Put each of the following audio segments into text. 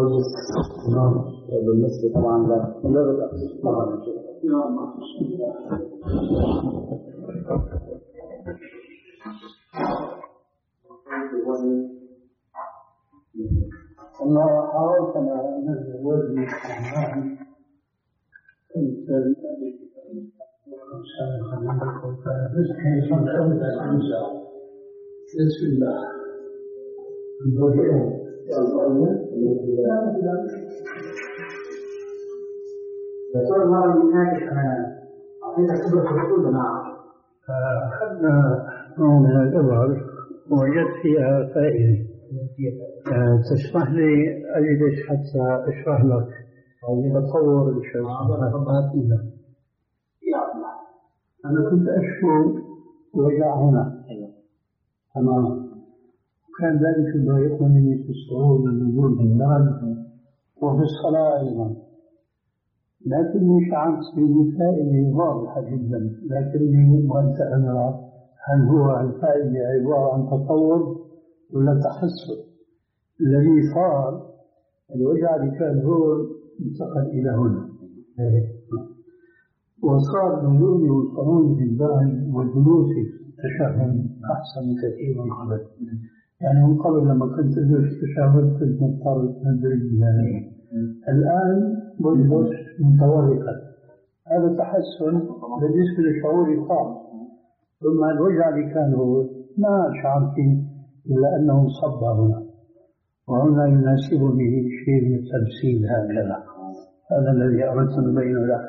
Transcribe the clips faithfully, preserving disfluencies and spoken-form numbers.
بالنسبة طبعا لا طبعا أنا حاولت أن أنزل وزني عن كنت بسم الله يصير مرة من هذه أنا أعطيتك خبرة في كل جماعة. أخذنا نوع من الإبر ووجدت فيها فائدة. تسمح لي أجلس حتى أشرح لك تطور الشيء. أنا كنت أشكو وجع هنا تماما، وكان ذلك يضايقني في الصعود والنزول في البرد وفي الصلاة أيضا، لكني شعرت بفائدة واضحة جدا، لكني وأنت أرى هل هو الفائدة عبارة عن تطور ولا تحسن؟ الذي صار الوجع اللي كان هو انتقل إلى هنا، وصار نزولي وصعودي في البرد وجلوسي في التشهد أحسن كثير من قبل. يعني من قبل لما كنت أجلس في التشهد كنت مضطر أدرج يعني، الآن بجلس متورقا. هذا تحسن بالنسبة لشعوري الخاص. ثم الوجع اللي كان هو ما شعرت إلا أنه صب هنا، وهنا يناسبني شيء من التمثيل هكذا. هذا الذي أردت أن أبينه لك.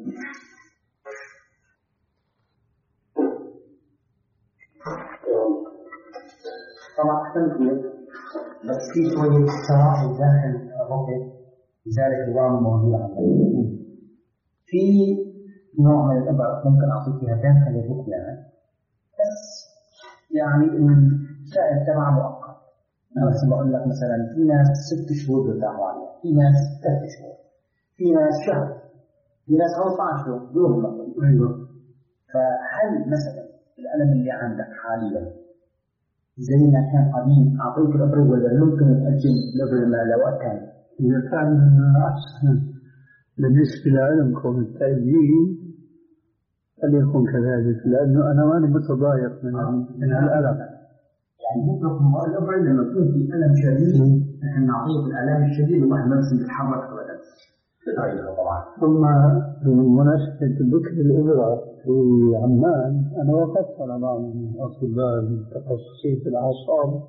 طبعا أحسنت لك، بس في شوية تراحل داخل الركب لذلك الوام موضوع. في نوع من الإبر ممكن أعطيك فيها داخل الركبة، بس يعني السائل تبع مؤقت. أنا بس بقول لك مثلا في ناس ست شهور بيرتاحوا عليها، في ناس ثلاث شهور، في ناس شهر، في ناس خمسة عشر يوم مثلا. أيوه. فهل مثلا الألم اللي عندك حاليا زي ما كان قديم أعطيك الأبر ولا ممكن تأجل الأبر لوقت ثاني؟ إذا كان أحسن بالنسبة لعلمكم التأجيل فليكن كذلك، لأنه أنا ماني متضايق من من الألم. يعني ممكن الأبر لما يكون في ألم شديد نحن نعطيك الألم الشديد وواحد ما يمكن يتحرك أبدا. طبعا. ثم بمناسبة ذكر الإبرة في عمان، أنا وقفت على بعض الأطباء المتخصصين في الأعصاب،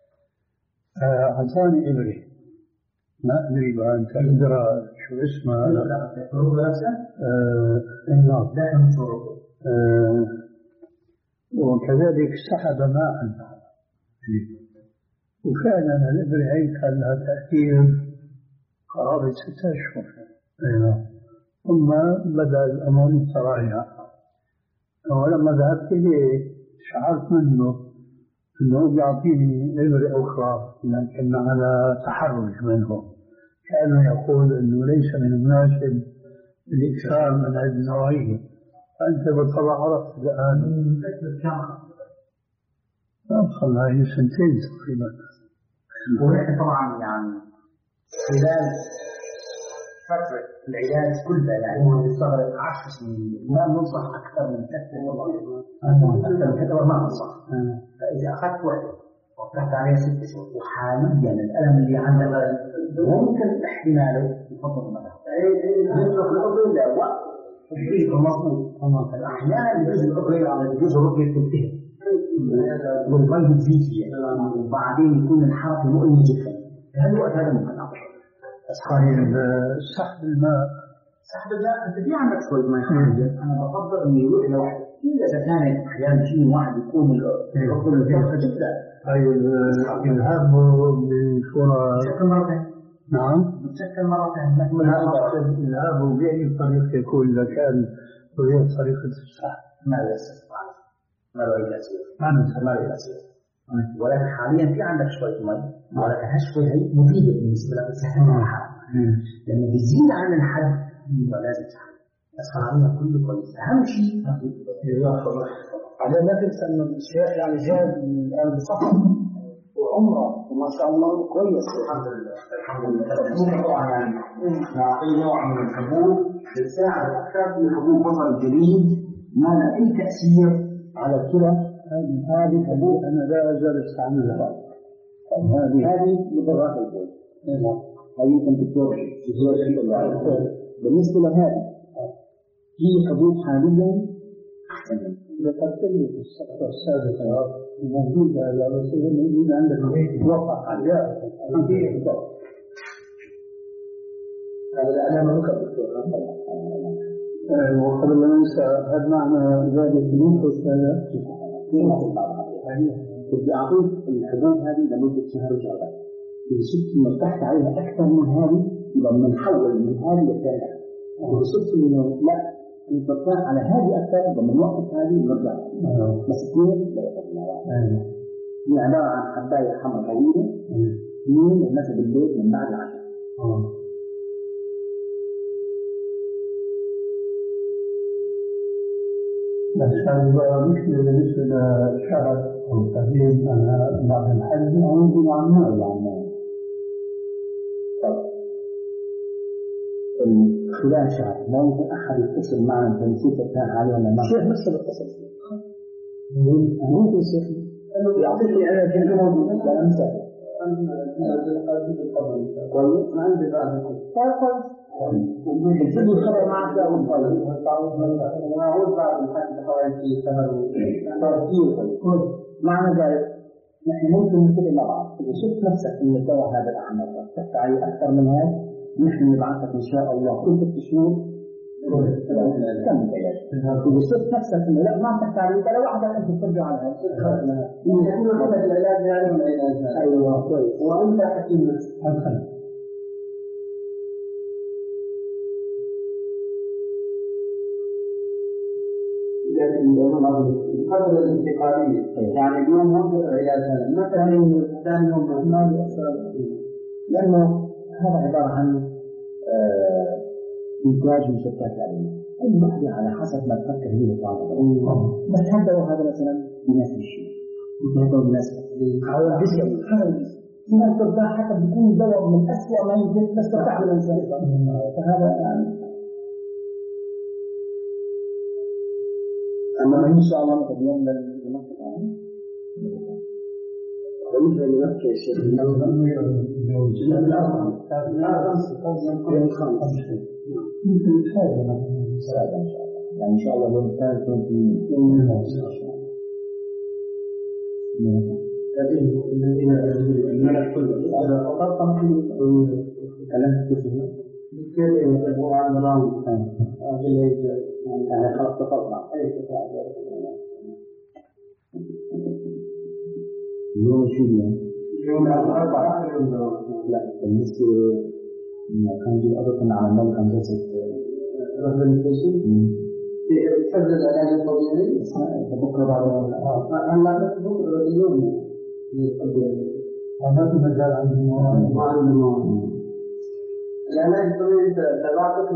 أعطاني إبرة، ما أدري بقى أنت إبرة شو اسمها؟ لا الشروب نفسها؟ نعم. دائما شروب. وكذلك سحب ماء، وفعلا الإبرة هي كان لها تأثير قرابة ستة أشهر. أيوة. ثم بدأ الأمر يتراجع، ولما ذهبت إليه شعرت منه أنه يعطيني إبرة أخرى لكن على تحرج منه، كأنه يقول أنه ليس من المناسب الإكثار من هذه النوعية. فأنت بالطبع عرفت الآن أدخل هذه سنتين تقريبا. ونحن طبعا يعني خلال فترة العلاج كلها يعني هو يستغرق عشر سنين، ما ننصح أكثر من ثلاثة والله أكثر من ثلاثة ما ننصح. فإذا أخذت وقت وفتحت عليها ست شهور وحاليا الألم اللي عندك ممكن احتماله يفضل المدى يطلق الأبرة لا وقت الجزء المطلوب. أحيانا الجزء الأبرة على الجزء الركبي تنتهي والقلب تزيد فيها وبعدين يكون الحركة مؤلمة جدا. هل وقت هذا ممكن أقول طيب سحب الماء سحب الماء أنت في عندك شوية ماء حاليا، أنا بفضل إنه يروح لوحده إلا إذا كانت أحيانا في واحد يكون الركبة الضغطة جدا. طيب الهابه بصورة بشكل مرتين. نعم بشكل مرتين. الهابه بأي طريقة يكون إذا كان بغير طريقة السحب ما لا يستطيع ما لا يستطيع ما لا يستطيع. ولكن حاليا في عندك شوية مي، ولكن هالشوية هي مفيدة بالنسبة لك تسهل الحال. لما بيزيد عن الحد يبقى لازم تسحب، بس حاليا كله كويس. أهم شيء على ما تنسى إنه الشيخ يعني جاهز الآن بصحة وعمره وما شاء الله كويس الحمد لله الحمد لله. طبعا يعني نعطيه نوع من الحبوب تساعد اكثر في حبوب بصل الجليد ما لها اي تاثير على الكلى. هذه الحبوب انا لا ازال استعملها. هذه هذه مضرات البول. هذه يمكن دكتور بالنسبه لهذه في حبوب حاليا ذكرت لي في الصفحه السابقه موجوده على رسول موجود عندك وقع عليها هذا العلامه مكتوب دكتور. وقبل لا ننسى هل معنى ذلك ينقص هذا؟ بدي اعطيك الحبوب هذه لمده شهر وشهرين. إذا شفت إنه ارتحت عليها أكثر من هذه لما نحول من هذه للثانية. إذا شفت إنه لا أنت ارتاح على هذه أكثر لما نوقف هذه ونرجع. بس اثنين لا يفرق. هي عبارة عن حباية حمراء طويلة اثنين مثل بالليل من بعد العشاء. بس هذا مشكلة بالنسبة للشعر أو التغيير أنا بعد الحج أنزل عنها ولا عنها؟ خلال شهر ما ممكن أحد يتصل معنا في نسيت الثاني عليها لما الشيخ نفسه بيتصل فيه. ممكن الشيخ يعطيني أنا كنت موجود لا أمسك. كويس ما عندي بعد كويس. وبيجيب الخبر معك لا والطيب ونعود بعد الحج حوالي في سنة وثلاثين. معنى ذلك نحن ممكن نتفق مع بعض. إذا شفت نفسك إن الدواء هذا الأعمال ارتحت عليه أكثر من هذا نحن نبعثك إن شاء الله كل ست شهور كم بيان. إذا شفت نفسك إنه لا ما ارتحت عليه فلا واحدة أنت ترجع على هذا. يكون هذا العلاج يعني من العلاج. أيوة كويس. وأنت حكيم نفسك. الفترة الانتقالية يعني اليوم ننظر علاجها مثلا ثاني يوم ما بيأثر لأنه هذا عبارة عن إنتاج مشتتات عليه كل واحدة على حسب ما تفكر هي الطالبة. بس هذا وهذا مثلا يناسب الشيء وهذا يناسب هذا الجسم هذا الجسم في ناس ترتاح حتى بيكون دواء من أسوأ ما يمكن بس ترتاح بالإنسان. فهذا يعني أما إن شاء الله نقدم يوم للمنطقة عنه ومثل الوقت يا شيخ الجنة الأربعة يوم الخامس ممكن نتفاجئ سادة إن شاء الله يعني إن شاء الله يوم الثالث يوم يوم الخامس إن شاء الله هذه الذين الملك كله هذا فقط تمكن كلام كثير بالتالي هو عن رام هذه يعني خلاص تفضل أي تفاعل اليوم شو اليوم؟ اليوم الأربعاء لا بالنسبة كان جي أبدا على المال كان جالس ريفرنتيشن تفضل العلاج الطبيعي بكرة بعد أنا بكرة اليوم أنا في مجال عندي ما عندي العلاج الطبيعي تبعك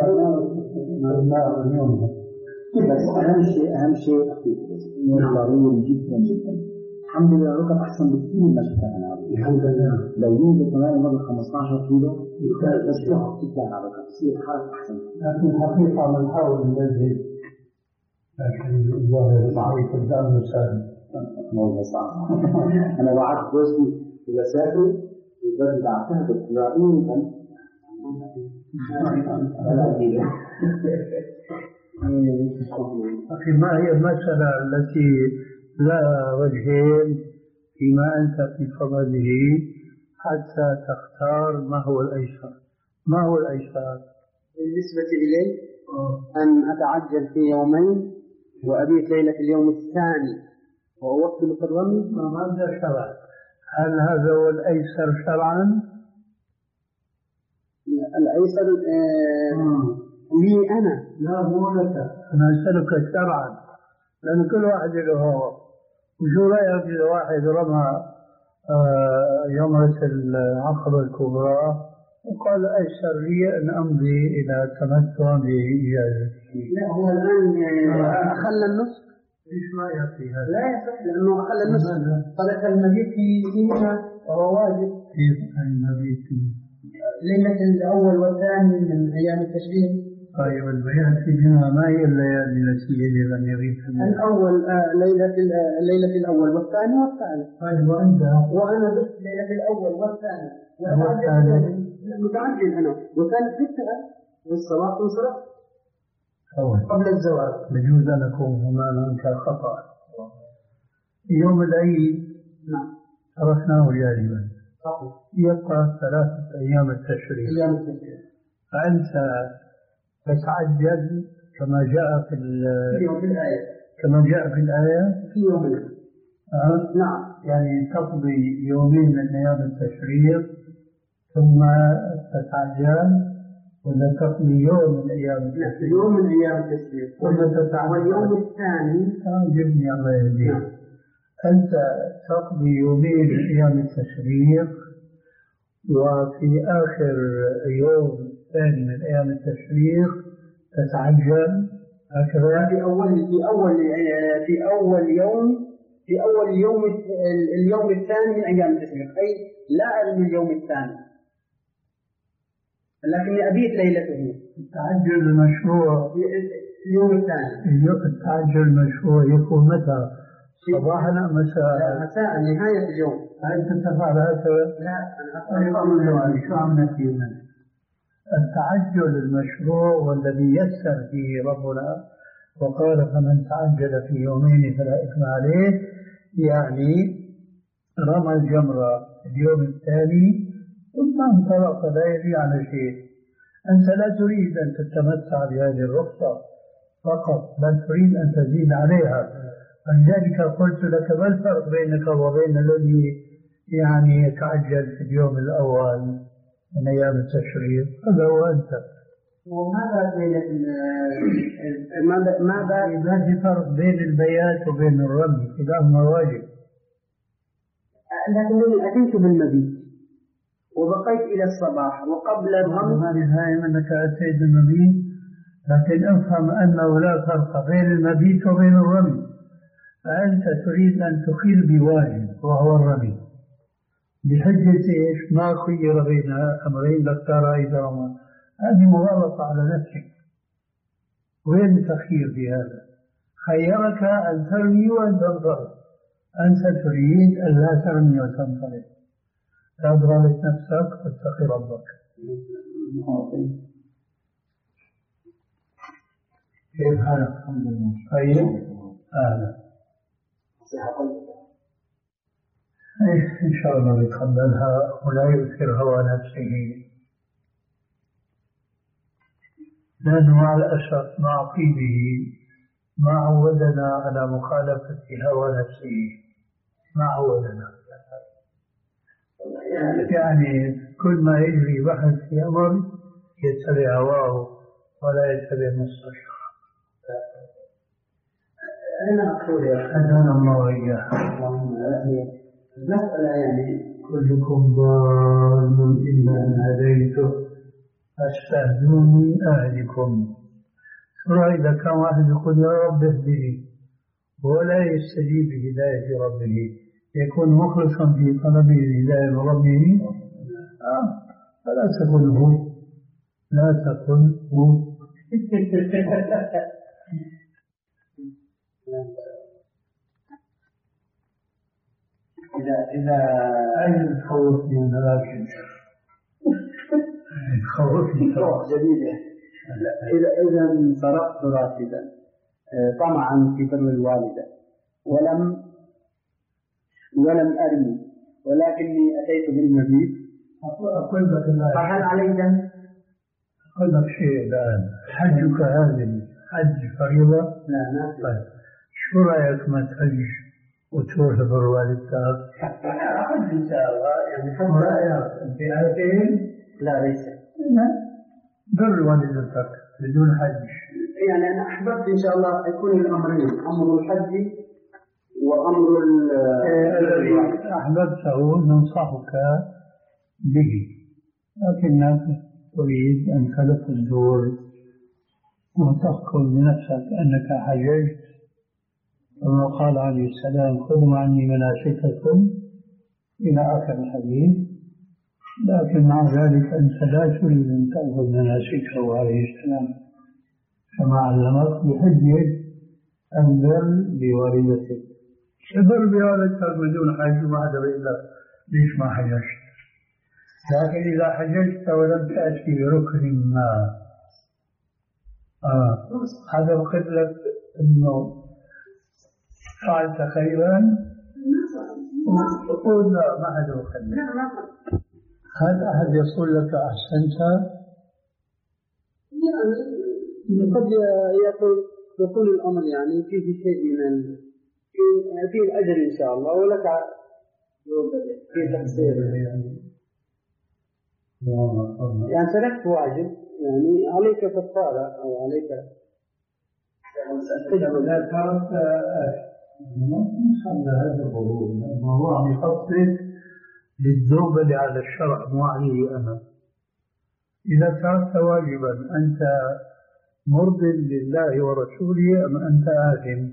لا اليوم بس أهم شيء أهم شيء ضروري جدا جدا. الحمد لله ركب أحسن بكثير ما شفنا أنا الحمد لله. لو يوجد كمان مرة خمسة عشر كيلو بس شهر تطلع على ركب تصير حالة أحسن. لكن الحقيقة بنحاول ننزل لكن الظاهر صعب قدام المساعد. والله صعب. أنا وعدت دوستي إذا سافر وبدأ بعثها بالتراعين أخي ما هي المسألة التي لها وجهين فيما أنت في صدده حتى تختار ما هو الأيسر؟ ما هو الأيسر؟ بالنسبة إلي أن أتعجل في يومين وأبيت ليلة اليوم الثاني وأوصل في الرمي. هذا شرع. هل هذا هو الأيسر شرعا؟ الأيسر آه لي أنا لا هو لك. أنا أسألك شرعا لأن كل واحد له هو. وشو رأيك إذا واحد رمى آه يمرة العقبة الكبرى وقال أيسر لي أن أمضي إلى تمتع بإجازتي؟ لا هو الآن آه خلى النصف إيش ما يصح هذا؟ لا يصح لأنه أقل النصف. صلاة المبيت في فيها وهو واجب. كيف المبيت؟ ليلة الأول والثاني من أيام التشريق. طيب البيات فيها ما هي الليالي التي يجب أن يغيب فيها؟ الأول آه ليلة الليلة الأول والثاني والثالث. طيب وأنت؟ وأنا بس ليلة الأول والثاني والثالث متعجل أنا والثالث ستة والصلاة انصرف قبل الزواج. يجوز أن أكون هماما كخطأ. يوم العيد نعم تركناه جانبا، صحيح. يبقى ثلاثة أيام التشريق. أيام التشريق فأنت تتعجل كما جاء في في الآية كما جاء في الآية في يومين. أه؟ نعم يعني تقضي يومين من أيام التشريق ثم تتعجل، ولا تقضي يوم من أيام التشريق؟ يوم من أيام التشريق ولا تتعجل؟ واليوم الثاني تعجبني الله يهديك. نعم. أنت تقضي يومين من أيام التشريق، وفي آخر يوم ثاني من أيام التشريق تتعجل هكذا. في أول في أول في أول يوم في أول يوم اليوم الثاني من أيام التشريق، أي لا أعلم اليوم الثاني لكني أبيت ليلته. التعجل المشروع اليوم الثاني. التعجل المشروع يكون متى؟ صباحا أم مساء؟ لا مساء نهاية اليوم. أنت تفعل هكذا؟ لا أنا شو عم نحكي منه؟ التعجل المشروع والذي يسر فيه ربنا وقال فمن تعجل في يومين فلا إثم عليه، يعني رمى الجمرة اليوم الثاني ثم انطلق لا يجري على شيء. أنت لا تريد أن تتمتع بهذه الرخصة فقط، بل تريد أن تزيد عليها. فلذلك قلت لك ما الفرق بينك وبين الذي يعني يتعجل في اليوم الأول من أيام التشريق؟ هذا هو أنت. وماذا بين ماذا ماذا ما في فرق بين البيات وبين الرمي، كلاهما واجب. لكنني أتيت بالمبيت وبقيت إلى الصباح وقبل الرمي. ما نفهم أنك أتيت بالمبيت، لكن افهم أنه لا فرق بين المبيت وبين الرمي. فأنت تريد أن تخل بواجب وهو الرمي بحجة إيش؟ ما خير بين أمرين لاختار أيسرهما. هذه مغالطة على نفسك. وين التخيير في هذا؟ خيرك أن ترمي وأن تنطلق، أنت تريد أن لا ترمي وتنطلق. لا تغلط نفسك واتق ربك. كيف حالك؟ الحمد لله. طيب أهلا. إن شاء الله يتقبلها ولا يؤثر هوى نفسه، لأنه مع الأسف مع طيبه ما عودنا على مخالفة هوى نفسه، ما عودنا. يعني كل ما يجري بحث في أمر يتبع هواه ولا يتبع مستشار. أنا أقول يا أهدانا الله وإياه. اللهم يعني مسألة يعني كلكم ضال إلا أن هديته فاستهدوني أهلكم. ترى إذا كان واحد يقول يا رب اهدني ولا يستجيب بهداية ربه، يكون مخلصا في طلب هداية ربه؟ آه. فلا تقل هو، لا تقل هو. إذا إذا أين تخوفني من هذا؟ تخوفني روح جديدة. إذا إذا انصرفت راشدا طمعا في بر الوالدة ولم ولم أرمي ولكني أتيت بالمبيت، أقول لك فهل علي ذنب؟ أقول لك شيء الآن. حجك هذه حج فريضة؟ لا ما في. طيب شو رأيك ما تحج وتروح بر والدتك؟ أحج إن شاء الله يعني حتى رأيك في هاتين؟ لا ليس. بر والدتك بدون حج. يعني أنا أحببت إن شاء الله يكون الأمرين، أمر الحج وأمر الذي أحببته ننصحك به، لكنك تريد أن تلف الدور وتذكر بنفسك أنك حججت ثم قال عليه السلام خذوا عني مناسككم إلى آخر الحديث، لكن مع ذلك أنت لا تريد أن تأخذ مناسكه عليه السلام كما علمك بحجة البر بوالدتك. البر بوالدتك بدون حج ما هذا إلا ليش ما حججت. لكن إذا حججت ولم تأتي بركن ما آه. هذا وقت لك أنه فعلت خيرا وقول لا ما هذا وقت لك. هل أحد يقول لك أحسنت؟ يعني قد يقول يقول الأمر يعني فيه شيء من فيه الأجر إن شاء الله ولك في تقصير يعني تركت واجب يعني عليك كفارة أو عليك لا تركت ما خلى هذا الغرور الموضوع يخطط للذوبل على الشرع مو عليه أنا. إذا تركت واجبا أنت مرض لله ورسوله أم أنت آثم؟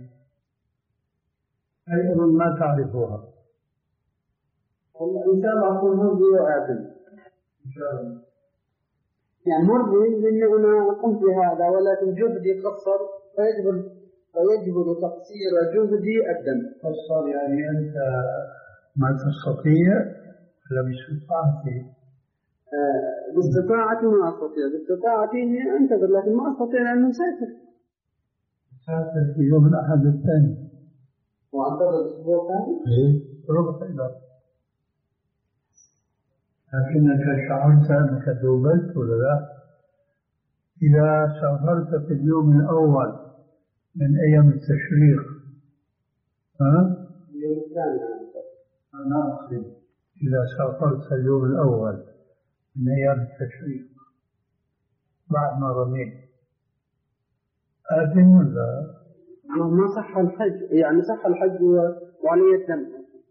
أيضا ما تعرفها. والله إن شاء الله أكون مرضي وآثم إن شاء الله. يعني مرضي لأني أنا قمت بهذا ولكن جهدي قصر فيجب فيجب لتقصير جهدي الدم. قصر يعني أنت ما تستطيع ولا باستطاعتي؟ آه باستطاعتي ما أستطيع، باستطاعتي إني أنتظر لكن ما أستطيع لأنه مسافر. مسافر في يوم الأحد الثاني. وأنتظر أسبوع ثاني؟ إيه ربع إلى. لكنك شعرت أنك ذوبلت ولا لا؟ إذا سافرت في اليوم الأول من أيام التشريق ها؟ اليوم الثاني أنا أقصد إذا سافرت اليوم الأول من أيام التشريق بعد ما رميت آثم ولا؟ ما صح الحج يعني صح الحج وعلي الدم.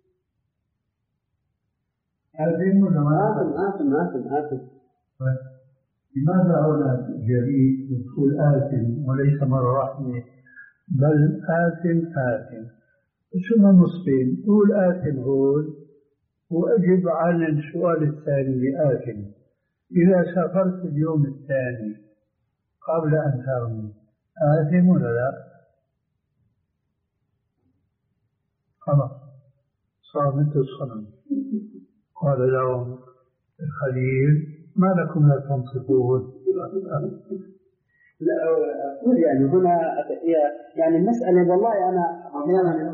آثم ولا ما آثم آثم آثم آثم. لماذا هنا جريء وتقول آثم وليس مرة واحدة بل آثم آثم؟ شنو نصفين؟ قول آثم هون وأجب عن السؤال الثاني لآثم. إذا سافرت اليوم الثاني قبل أن ترمي آثم ولا لا؟ خلاص صار مثل الصنم. قال لهم الخليل ما لكم لا تنصفون؟ لا أقول يعني هنا يعني المسألة والله أنا أحيانا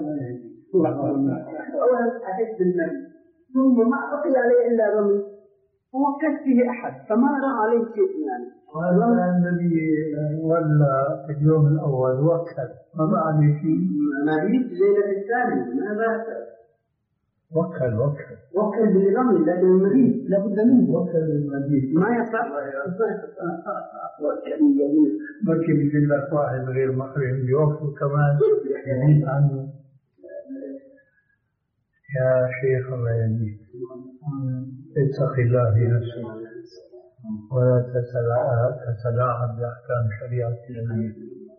أولا أحس بالنبي ثم ما بقي عليه إلا رمي ووكلت فيه أحد فما رأى عليه شيء يعني. وهذا الذي ولا في اليوم الأول وكل ما رأى عليه شيء. مبيت ليلة الثانية ماذا؟ وكل وكل وكل بالرمي لكن المبيت لابد منه. وكل المبيت ما يصح. بكي بيجي لك واحد غير محرم يوقف كمان يزيد عنه. يا شيخ الله يهديك اتق الله في نفسك ولا تتلاعب بأحكام شريعة النبي.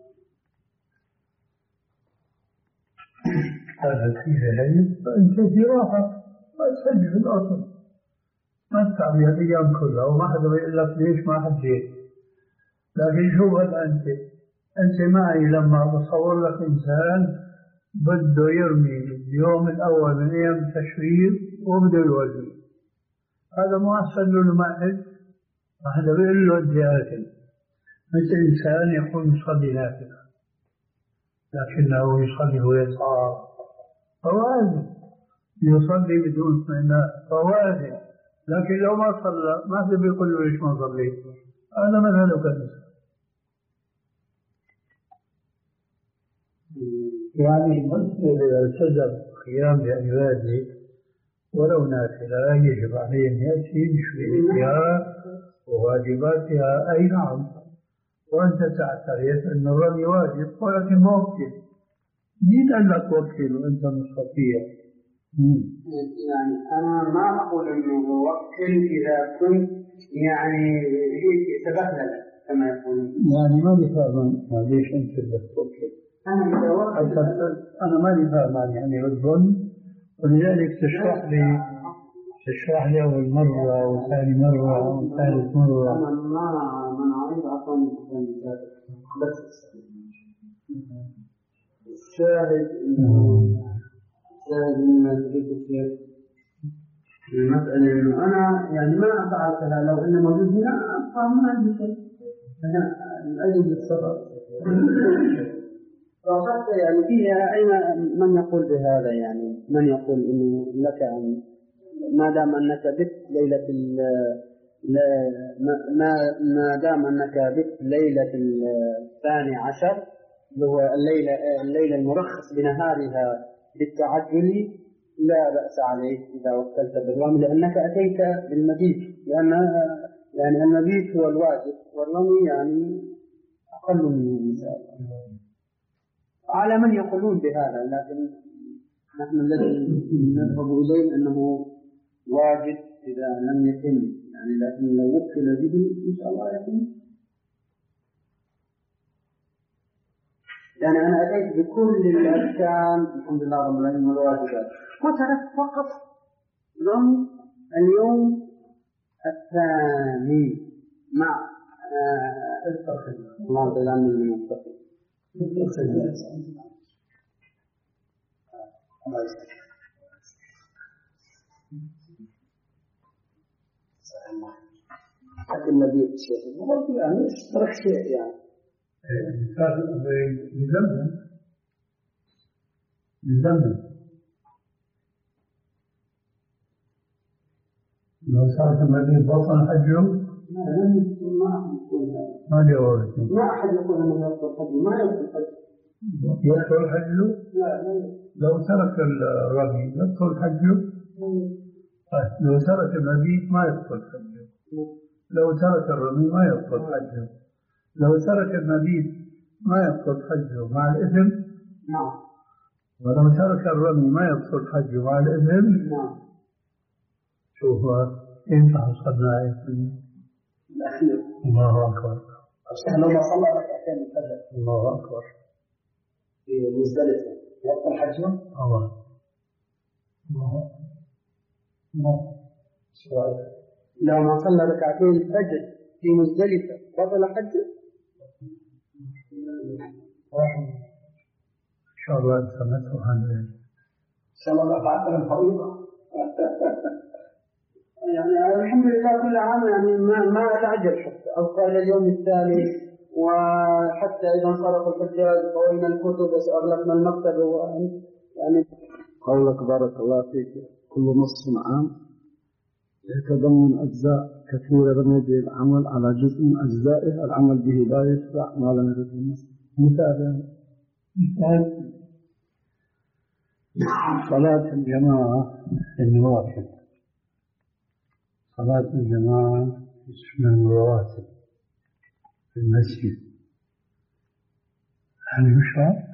هذا فيه العلم فأنت في راحة ما تحج في الأصل ما تتعب الأيام كلها وما حدا بيقول لك ليش ما حجيت. لكن شو هذا أنت أنت معي لما بصور لك إنسان بده يرمي اليوم الأول من أيام التشريق وبده يولي هذا ما أحسن له ما حج. ما حدا بيقول له أنت آثم. مثل إنسان يكون يصلي نافلة لكنه يصلي ويسعى فوازن يصلي بدون اطمئنان فوازن. لكن لو ما صلى ما حدا بيقول له ليش ما صليت. هذا مثله كالنساء. يعني المسلم إذا التزم قيام بعباده ولو نافلة يجب عليه أن يأتي بشروطها وواجباتها. أي نعم وأنت تعترف أن الرمي واجب ولكن موكل مين قال لك وكل وأنت مستطيع؟ يعني أنا ما أقول أنه وكل إذا كنت يعني هيك سبقنا لك كما يقولون. يعني ما بفهم ليش أنت بدك توكل. أنا إذا وقت أنا ماني فاهم يعني الظن، ولذلك تشرح لي تشرح لي أول مرة وثاني مرة وثالث مرة. أنا ما ما نعرف أصلا بس الشاهد إنه الشاهد إنه تجد المسألة إنه أنا يعني ما فعلتها لو إنه موجود هنا فما عندي شيء أنا أجد السبب. وحتى يعني فيها أين من يقول بهذا، يعني من يقول إنه لك أن ما دام أنك بت ليلة ال ما ما دام أنك بت ليلة الثاني عشر اللي هو الليلة الليلة المرخص بنهارها بالتعجل لا بأس عليك إذا وكلت بالرمي لأنك أتيت بالمبيت، لأن يعني المبيت هو الواجب والرمي يعني أقل منه إن شاء الله. على من يقولون بهذا، لكن نحن الذي نذهب إليه أنه واجب إذا لم يتم، يعني لكن لو وكل به إن شاء الله يتم. يعني أنا أتيت بكل الأركان الحمد لله رب العالمين والواجبات، وتركت فقط رمي اليوم الثاني مع الله بالعلم المستقيم. حتى النبي الشيخ قلت يعني اشترك شيء يعني مثال بزمن بزمن لو صارت المدينة بطن حجه ما يقول ما جاوبت ما أحد يقول أنه يبطل حجه، ما يبطل حجه يدخل حجه. لا لا لو ترك الرمي يدخل حجه. طيب لو ترك المبيت ما يدخل حجه. لو ترك الرمي ما يدخل حجه. لو ترك المبيت ما يدخل حجه مع الإثم. نعم. ولو ترك الرمي ما يدخل حجه مع الإثم. نعم. شوف كيف حصلنا آية الأخير. الله أكبر. عشان لما صلى ركعتين الفجر. الله أكبر. في مزدلفة يبطل حجه؟ الله. الله. الله. سؤال. لو ما صلى ركعتين الفجر في مزدلفة بطل حجه؟ إن شاء الله سمعته هذا. إن شاء الله رفعت الفريضة. يعني الحمد لله كل عام يعني ما ما أتعجل حتى أبقى إلى اليوم الثاني، وحتى إذا انصرف الحجاج قوينا الكتب وأغلقنا المكتب يعني. قولك بارك الله فيك كل نصف عام يتضمن أجزاء كثيرة من يجري العمل على جزء من أجزائه العمل به لا يشفع ما لم يرد المسلم. مثال مثال صلاة الجماعة في النوافل، صلاة الجماعة في السنن الرواتب في المسجد، هل يشرع؟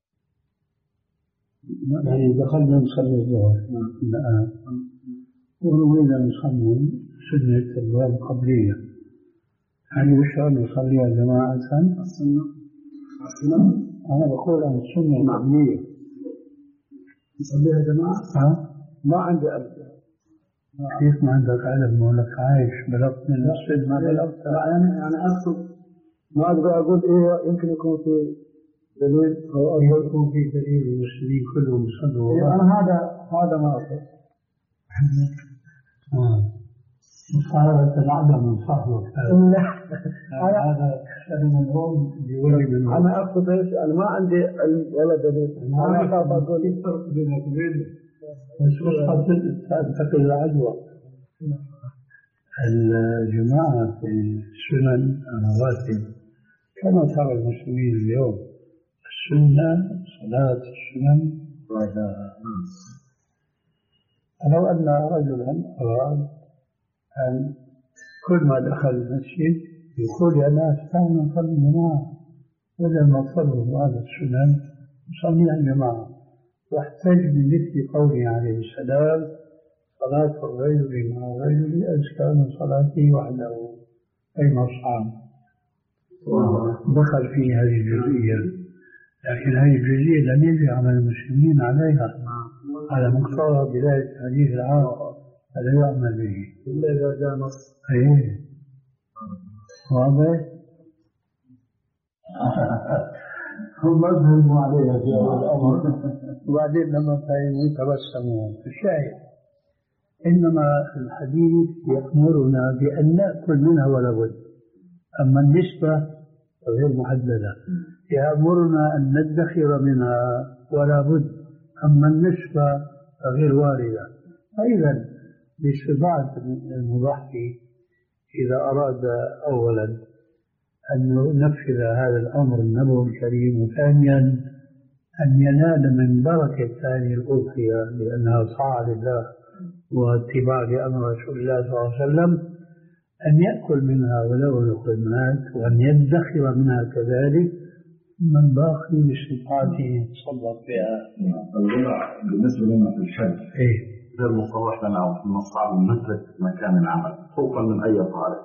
يعني دخلنا نصلي الظهر الآن ونريد أن نصلي سنة الظهر القبلية، هل يشرع نصليها جماعة؟ السنة السنة أنا بقول عن السنة القبلية نصليها جماعة. ما عندي أرجع. كيف ما عندك علم ولك عايش بلغت من السجن ما بلغت؟ يعني يعني أقصد ما أقدر أقول إيه يمكن يكون في دليل أو أن يكون في دليل المسلمين كلهم يصلوا. إيه أنا هذا هذا ما أقصد. مصارعة العدم من صاحبه هذا شأن الأم يولد منه. أنا أقصد إيش؟ أنا ما عندي علم ولا دليل. أنا أخاف أقول إيه الفرق بينك وبين مسألة تنتقل العدوى. الجماعة في السنن الرواتب كما ترى المسلمين اليوم السنة صلاة السنن رجاء. لو أن رجلا أراد أن كل ما دخل المسجد يقول يا ناس تعالوا نصلي جماعة، بدل ما تصلوا هذا السنن نصلي جماعة، واحتج بمثل قوله عليه السلام صلاة الرجل مع الرجل أزكى من صلاته وحده أي مصعب. دخل في هذه الجزئية. لكن هذه الجزئية لم يجري على المسلمين عليها على مقتضى بداية الحديث العام هذا يعمل به إلا إذا جاء نص. إيه واضح؟ هم أذهبوا عليها في أول الأمر وبعدين لما فهموا تبسموا في الشاهد. إنما الحديث يأمرنا بأن نأكل منها ولا بد، أما النسبة غير محددة. يأمرنا أن ندخر منها ولا بد، أما النسبة غير واردة. فإذا باستطاعة المضحي إذا أراد أولا أن ينفذ هذا الأمر النبوي الكريم، وثانيا أن ينال من بركة هذه الأضحية لأنها طاعة لله واتباع لأمر رسول الله صلى الله عليه وسلم، أن يأكل منها ولو لقمات، وأن يدخر منها كذلك من باقي باستطاعته يتصدق بها. بالنسبة لنا في الحج إيه؟ غير مصرح لنا أو في المصعب نترك مكان العمل خوفا من أي طارئ،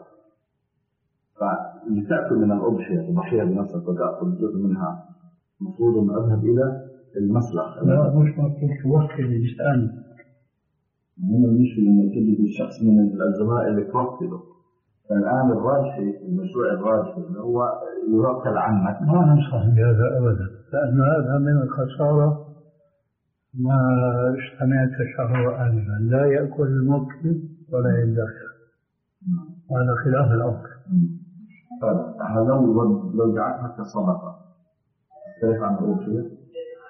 فلتأكل من الأضحية تضحيها بنفسك وتأكل جزء منها، المفروض أن أذهب إلى المسلخ. لا مش مطلوب توكل الإنسان. هنا المشكلة أن تجد الشخص من الزملاء اللي توكله. الآن الراجحي المشروع الراجحي اللي هو يوكل عنك. ما ننصح بهذا أبدا، لأن هذا من الخسارة ما سمعت شهر آنفا، لا يأكل الموكل ولا يدخر، هذا خلاف الأمر. هذا لو جعلتها كصدقة كيف عن الأضحية؟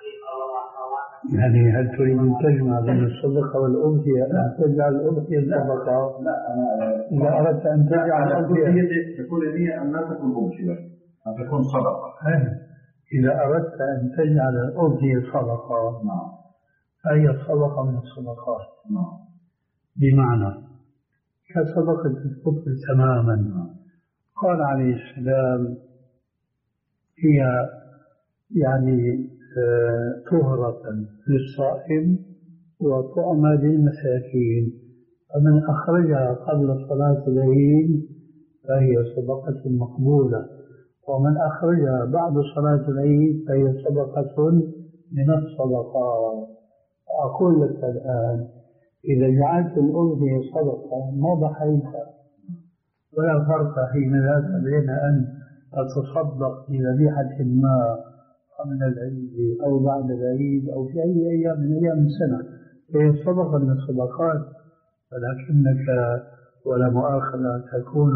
يعني هل تريد أن تجمع بين الصدقة والأضحية أن تجعل الأضحية صدقة؟ لا أنا إذا أردت أن تجعل الأضحية تكون النية أن لا تكون أضحية، أن تكون صدقة. إذا أردت أن تجعل الأضحية صدقة نعم فهي صدقة من الصدقات. نعم بمعنى كصدقة الفطر تماما. نعم. قال عليه السلام هي يعني طهرة للصائم وطعمة للمساكين، فمن أخرجها قبل صلاة العيد فهي صدقة مقبولة، ومن أخرجها بعد صلاة العيد فهي صدقة من الصدقات. أقول لك الآن إذا جعلت الأضحية صدقة ما ضحيت، ولا فرق حين ذاك بين أن أتصدق بذبيحة ما قبل العيد أو بعد العيد أو في أي أيام من أيام السنة، هي صدقة من الصدقات. ولكنك ولا مؤاخذة تكون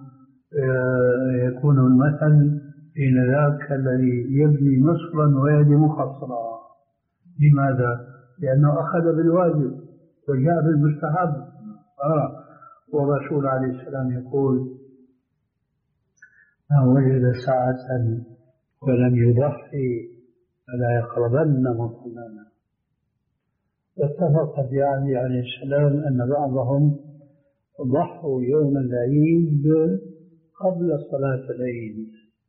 يكون المثل حين ذاك الذي يبني مصرا ويهدم خصرا. لماذا؟ لأنه أخذ بالواجب وجاء بالمستحب. آه. والرسول عليه السلام يقول من وجد ساعة ولم يضحي فلا يقربن مصلنا. واتفق في علي عليه السلام أن بعضهم ضحوا يوم العيد قبل صلاة العيد،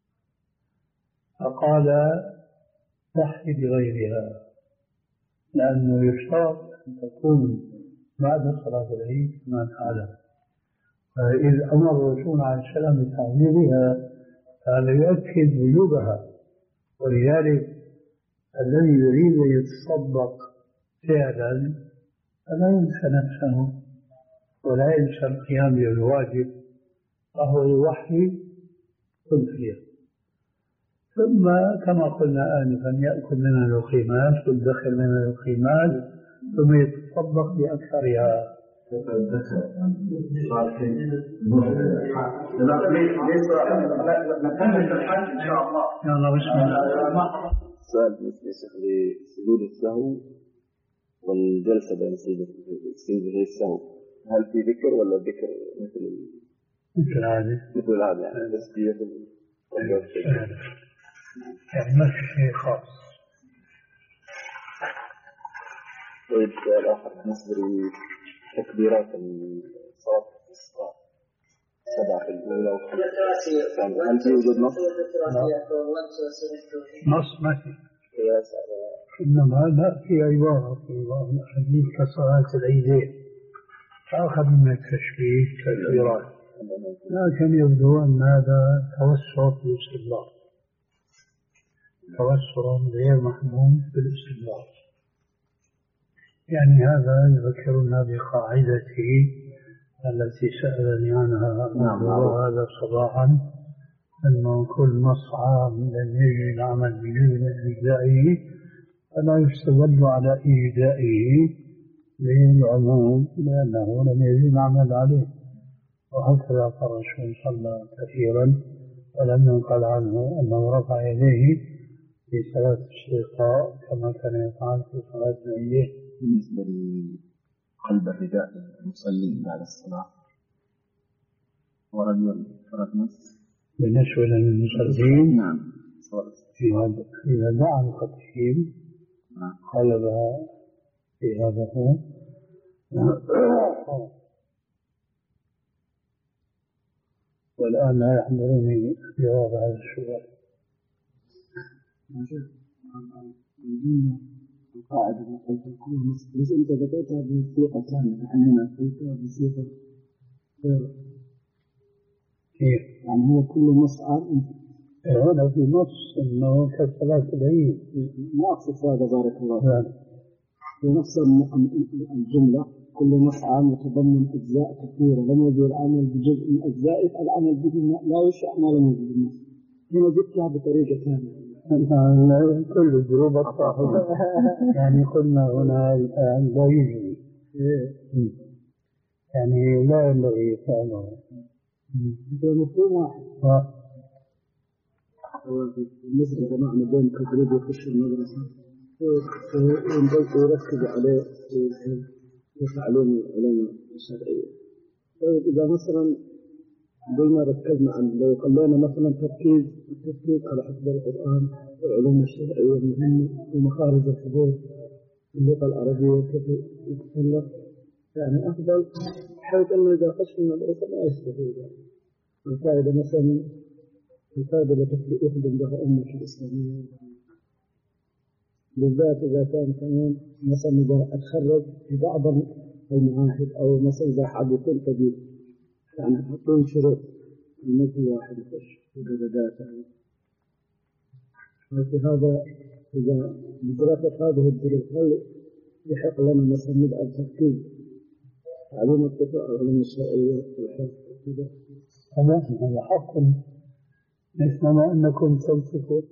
فقال ضحي بغيرها، لأنه يشترط أن تكون بعد صلاة العيد كما تعلم. فإذ أمر الرسول عليه السلام بتعميرها هذا يؤكد وجوبها. ولذلك الذي يريد أن يتصدق فعلا فلا ينسى نفسه ولا ينسى القيام بالواجب، فهو يوحي أضحية. ثم كما قلنا آنفا يأكل منها القيمات ويدخر منها القيمات ثم يتصدق بأكثرها. صار في ليس نكمل الحج إن شاء الله. يلا بسم الله. سؤال بالنسبة لسجود السهو والجلسة بين سجود السهو، هل في ذكر ولا ذكر مثل مثل هذا؟ مثل هذا يعني تسجيل يعني ما في شيء خاص. طيب سؤال آخر بالنسبة لتكبيرات الصلاة الاستسقاء سبعة في الأولى وخمسة، هل في وجود نص؟ نص ما في. قياس على إنما لا في عبارة في بعض الأحاديث كصلاة العيدين فأخذ من التشبيه تكبيرات، لكن يبدو أن هذا توسط بالاستدلال. توسر غير محموم بالاستدلال. يعني هذا يذكرنا بقاعدته التي سألني عنها وهذا صباحا، أنه كل مصعى لم يجد العمل بجزء إجزائه فلا يستدل على إجزائه للعموم لأنه لم يجد العمل عليه. وهكذا قال الرسول صلى الله عليه وسلم كثيرا ولم ينقل عنه أنه رفع يديه في صلاة الشقاء كما كان يفعل في صلاة العيد. بالنسبة لقلب الرداء المصلين بعد الصلاة ورجل فرد نص بالنسبة للمصلين نعم إذا دعا الخطيب قلبها في هذا هو. والآن لا يحضرني جواب هذا السؤال. القاعدة مثل كل مصر بس أنت بدأتها بصيغة ثانية أحيانا قلتها بصيغة غير كيف؟ يعني هو كل مصعى هنا في نص أنه كصلاة العيد ما أقصد هذا بارك الله فيك. في نفس الجملة كل مصعى يتضمن أجزاء كثيرة لم يجد العمل بجزء من أجزائه العمل به لا يشرع ما لم يجد النص. هنا جبتها بطريقة ثانية كل الظروف الصاحبة يعني قلنا هنا الآن لا يجري يعني لا ينبغي فعله مفهوم واحد. بالنسبة لجماعنا بين كتريد يخش المدرسة ويركز عليه في تعليم العلوم الشرعية. طيب إذا مثلا قلنا ركزنا عن لو قلنا مثلا تركيز التركيز على حفظ القرآن والعلوم الشرعية المهمة ومخارج الحروف اللغة العربية كيف يتكلم يعني أفضل حيث أنه إذا خش المدرسة لا يستفيد. الفائدة مثلا الفائدة التي يخدم بها أمة الإسلامية بالذات إذا كان كمان مثلا إذا أتخرج في بعض المعاهد أو مثلا إذا حد يكون طبيب يعني يحطون شروط المثل واحد يخش في درجاته. وفي هذا إذا بدراسة هذه الدروس هل يحق لنا مثلا نبدأ التركيز تعليم الطفل العلوم الشرعية والحفظ كذا؟ هذا حق مثل أنكم تنصفون.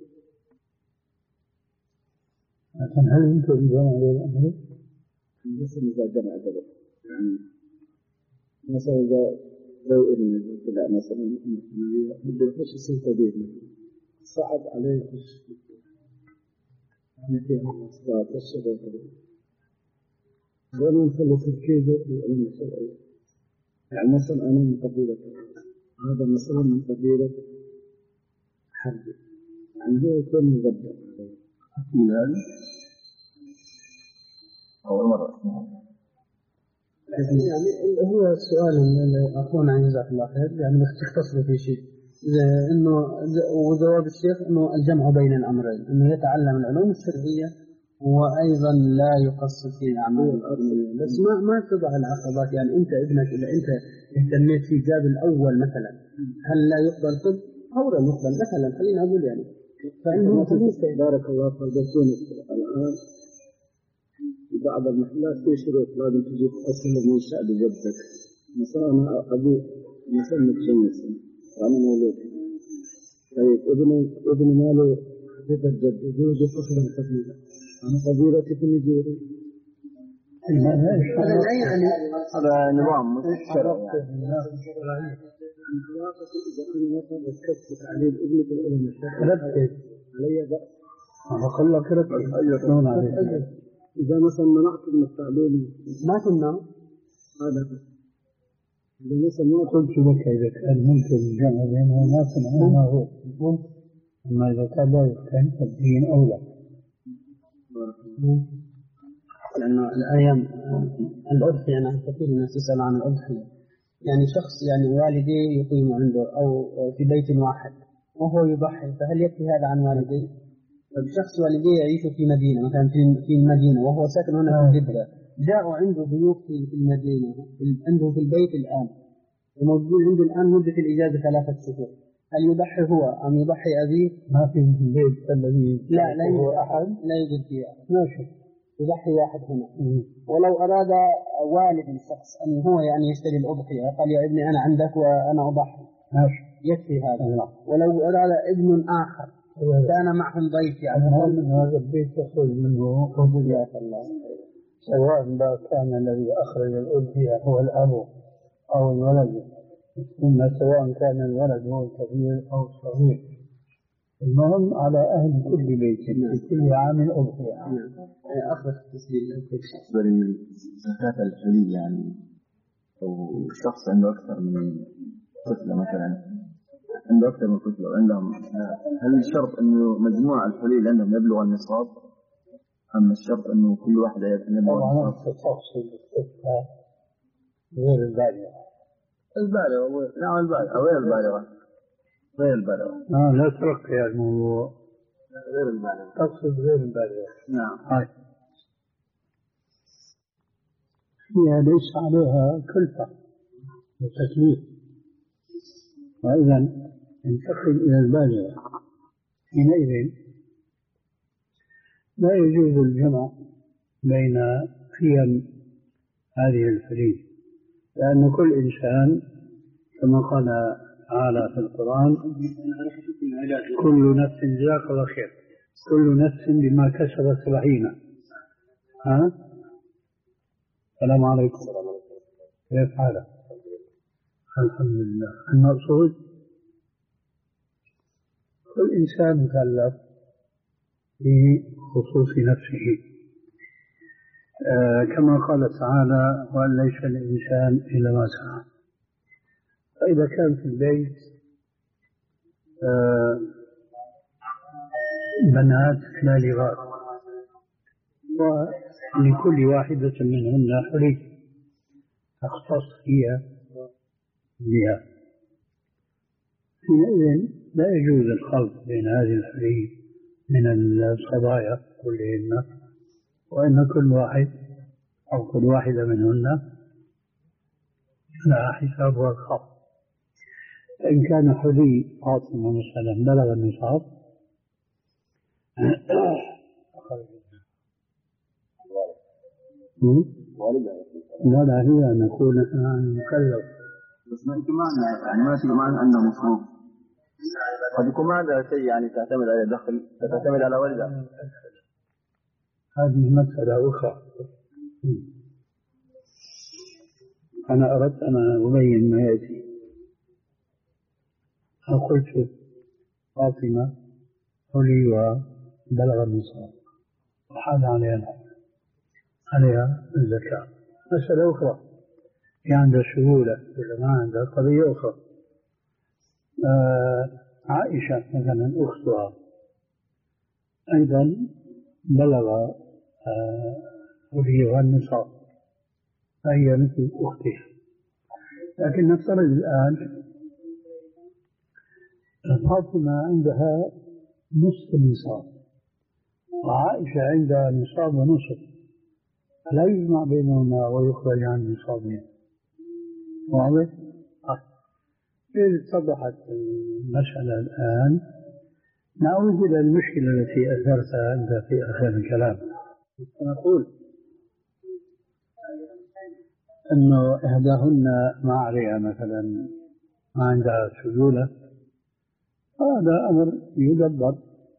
لكن هل أنتم جمع الأمر؟ مثل إذا جمع ذلك يعني مثلا إذا لو ابن طلع مثلا بده يخش يصير طبيب صعب عليه يخش يعني في المواصلات والشغل دائما نخلي تركيزه في العلوم الشرعية. يعني مثلا أنا من قبيلة هذا مثلا من قبيلة حرب يعني هو يكون مبدع هلال أول مرة يعني هو السؤال اللي أخونا جزاك الله خير يعني بس تختصر في شيء إنه وجواب الشيخ إنه الجمع بين الأمرين إنه يتعلم العلوم الشرعية وأيضا لا يقصر في الأعمال الأرضية بس ما ما تضع العقبات. يعني أنت ابنك إذا أنت اهتميت في جاب الأول مثلا هل لا يقبل طب أو لا يقبل مثلا خلينا أقول يعني فإنه بارك الله فالبسون الآن بعض المحلات في شروط لازم تجيب أصل المنشأ بجدك. مثلا أنا أبي مثلا متجوز وأنا مولود طيب ابني ابني ماله حقيقة جد يوجد فخرا كثيرا أنا قبيلتي في نيجيريا هذا لا يعني هذا نظام مش شرعي يعني خلاصة إذا أنا مثلا ركزت في تعليم ابني في العلوم الشرعية علي بأس أقول لك ركز إذا مثلا منعت من التعليم ما تمنع هذا إذا مثلا ما قلت لك إذا كان ممكن الجمع بينه ما سمعنا هو أما إذا كان لا يمكن فالدين أولى. لأنه الأيام الأضحية أنا كثير من الناس يسأل عن الأضحية يعني شخص يعني والديه يقيم عنده أو في بيت واحد وهو يضحي فهل يكفي هذا عن والديه؟ شخص والديه يعيش في مدينة مثلا في المدينة وهو ساكن هنا في جدة جاءوا عنده ضيوف في المدينة عنده في البيت الآن وموجود عنده الآن مدة الإجازة ثلاثة شهور هل يضحي هو أم يضحي أبيه؟ ما في البيت الذي لا لا يوجد أحد لا يوجد فيه أحد. ماشي يضحي واحد هنا. ولو أراد والد الشخص أن هو يعني يشتري الأضحية قال يا ابني أنا عندك وأنا أضحي ماشي يكفي هذا. ولو أراد ابن آخر كان معهم ضيف يعني من هذا البيت يخرج منه أضحية الله، سواء كان الذي أخرج الأضحية هو الأب أو الولد، إما سواء كان الولد هو الكبير أو الصغير، المهم على أهل كل بيت في كل عام أضحية. أخذ التسجيل زكاة الحلي يعني لو الشخص عنده أكثر من طفلة مثلا، عنده أكثر من طفلة وعندهم، هل الشرط إنه مجموع الحلي عندهم يبلغ النصاب أم الشرط إنه كل واحدة يبلغ النصاب؟ طبعا التفصيل الطفلة غير البالغة. البالغة نعم البالغة غير البالغة غير البالغة آه لا ترقي الموضوع غير البالغة تقصد غير البالغة. نعم هاي هي ليس عليها كلفة وتكليف، وإذا انتقل إلى البالغة حينئذ لا يجوز الجمع بين قيم هذه الحلي، لأن كل إنسان كما قال تعالى في القرآن كل نفس ذاق الخير كل نفس بما كسبت رهينة. ها السلام عليكم كيف حالك؟ الحمد لله. المقصود كل إنسان مكلف بخصوص نفسه، آه كما قال تعالى وأن ليس الإنسان إلا ما سعى. فإذا كان في البيت آه بنات بالغات ولكل واحدة منهن حلي تختص هي بها، حينئذ لا يجوز الخلط بين هذه الحلي من الصبايا كلهن، وإن كل واحد أو كل واحدة منهن لها حسابها الخاص. فإن كان حلي فاطمة مثلا بلغ النصاب ولا هي أن نكون مكلف بس ما يمكن يعني ما تيجي معنا عندنا مصروف، قد يكون ما عندها شيء يعني تعتمد على دخل تعتمد على والدها. هذه مسألة أخرى. أنا أردت أن أبين ما يأتي. قلت فاطمة حلي وبلغ النصاب وحال عليها عليها الزكاة، مسألة أخرى. في عندها سهولة ولا ما عندها قضية أخرى. آه عائشة مثلا أختها أيضا بلغ حليها النصاب فهي مثل أختها، لكن نفترض الآن فاطمة عندها نصف النصاب وعائشة عندها نصاب ونصف، فلا يجمع بينهما ويخرج عن نصابين. واضح؟ إذا اتضحت المسألة الآن نعود إلى المشكلة التي أثرتها أنت في آخر الكلام. نقول أنه إحداهن معرية مثلا ما عندها سيولة، هذا أمر يدبر.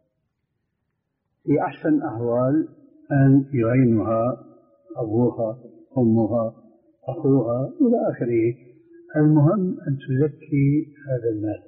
في أحسن أحوال أن يعينها أبوها أمها أخوها إلى آخره، المهم أن تزكي هذا المال.